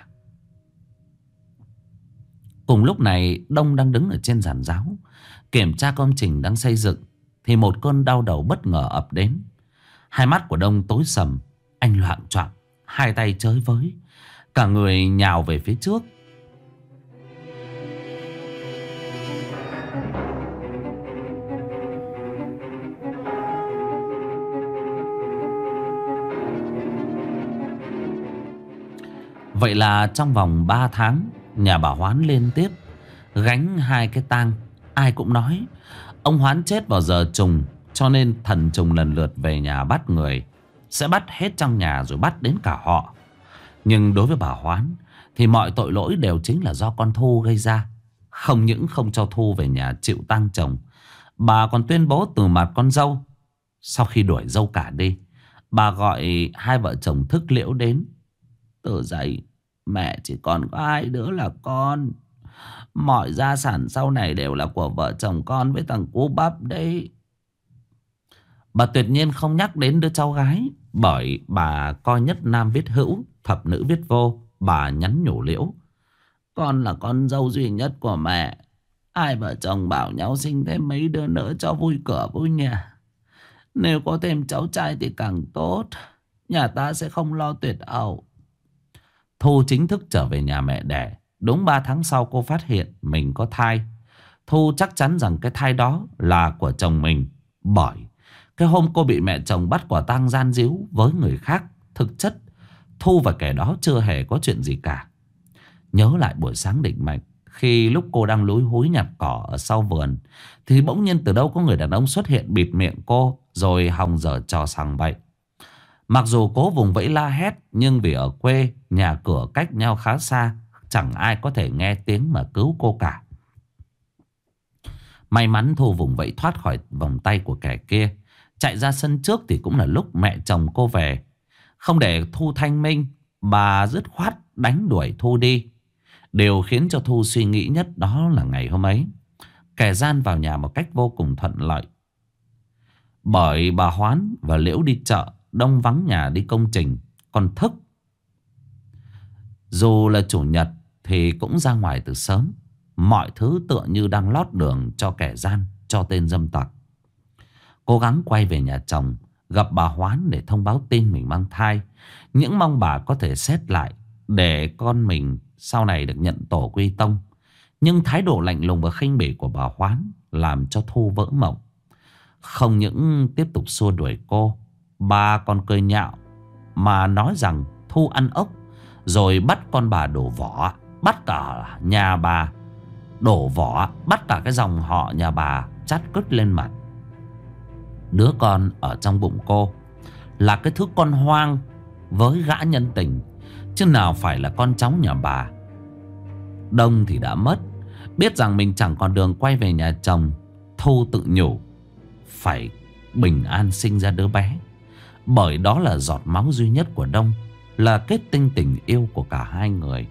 Cùng lúc này, Đông đang đứng ở trên giàn giáo kiểm tra công trình đang xây dựng thì một cơn đau đầu bất ngờ ập đến. Hai mắt của Đông tối sầm, anh loạng choạng, hai tay chới với, cả người nhào về phía trước. Vậy là trong vòng 3 tháng, nhà bà Hoán liên tiếp gánh 2 cái tang. Ai cũng nói ông Hoán chết vào giờ trùng, cho nên thần trùng lần lượt về nhà bắt người, sẽ bắt hết trong nhà rồi bắt đến cả họ. Nhưng đối với bà Hoán thì mọi tội lỗi đều chính là do con Thu gây ra. Không những không cho Thu về nhà chịu tang chồng, bà còn tuyên bố từ mặt con dâu. Sau khi đuổi dâu cả đi, bà gọi hai vợ chồng Thức Liễu đến: "Từ dậy mẹ chỉ còn có 2 đứa là con. Mọi gia sản sau này đều là của vợ chồng con với thằng Cú Bắp đấy." Bà tuyệt nhiên không nhắc đến đứa cháu gái, bởi bà coi nhất nam viết hữu, thập nữ viết vô. Bà nhắn nhủ Liễu: "Con là con dâu duy nhất của mẹ. Hai vợ chồng bảo nhau sinh thêm mấy đứa nữa cho vui cửa vui nhà. Nếu có thêm cháu trai thì càng tốt. Nhà ta sẽ không lo tuyệt ẩu." Thu chính thức trở về nhà mẹ đẻ. Đúng 3 tháng sau cô phát hiện mình có thai. Thu chắc chắn rằng cái thai đó là của chồng mình, bởi cái hôm cô bị mẹ chồng bắt quả tang gian díu với người khác, thực chất Thu và kẻ đó chưa hề có chuyện gì cả. Nhớ lại buổi sáng định mệnh Khi lúc cô đang lúi húi nhặt cỏ ở sau vườn thì bỗng nhiên từ đâu có người đàn ông xuất hiện bịt miệng cô, rồi hòng dở trò sằng bậy. Mặc dù cố vùng vẫy la hét, nhưng vì ở quê nhà cửa cách nhau khá xa, chẳng ai có thể nghe tiếng mà cứu cô cả. May mắn Thu vùng vẫy thoát khỏi vòng tay của kẻ kia, chạy ra sân trước thì cũng là lúc mẹ chồng cô về. Không để Thu thanh minh, bà dứt khoát đánh đuổi Thu đi. Điều khiến cho Thu suy nghĩ nhất đó là ngày hôm ấy, kẻ gian vào nhà một cách vô cùng thuận lợi. Bởi bà Hoán và Liễu đi chợ, đông vắng nhà đi công trình, còn Thức dù là chủ nhật thì cũng ra ngoài từ sớm. Mọi thứ tựa như đang lót đường cho kẻ gian, cho tên dâm tặc. Cố gắng quay về nhà chồng, gặp bà Hoán để thông báo tin mình mang thai. Những mong bà có thể xét lại để con mình sau này được nhận tổ quy tông. Nhưng thái độ lạnh lùng và khinh bỉ của bà Hoán làm cho Thu vỡ mộng. Không những tiếp tục xua đuổi cô, bà còn cười nhạo mà nói rằng Thu ăn ốc, rồi bắt con bà đổ vỏ, bắt cả nhà bà đổ vỏ, bắt cả cái dòng họ nhà bà chát cứt lên mặt. Đứa con ở trong bụng cô là cái thứ con hoang với gã nhân tình, chứ nào phải là con cháu nhà bà. Đông thì đã mất, biết rằng mình chẳng còn đường quay về nhà chồng, Thu tự nhủ phải bình an sinh ra đứa bé. Bởi đó là giọt máu duy nhất của Đông, là kết tinh tình yêu của cả hai người.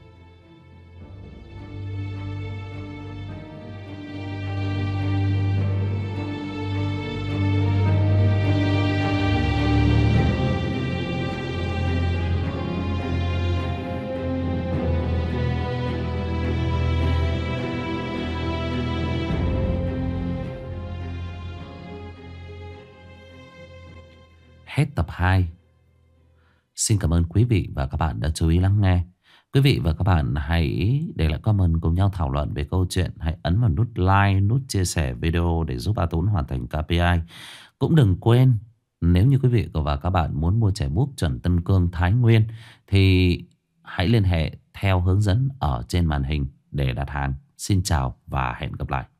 Hết tập 2. Xin cảm ơn quý vị và các bạn đã chú ý lắng nghe. Quý vị và các bạn hãy để lại comment cùng nhau thảo luận về câu chuyện. Hãy ấn vào nút like, nút chia sẻ video để giúp A Tún hoàn thành KPI. Cũng đừng quên, nếu như quý vị và các bạn muốn mua chè búp chuẩn Tân Cương Thái Nguyên thì hãy liên hệ theo hướng dẫn ở trên màn hình để đặt hàng. Xin chào và hẹn gặp lại.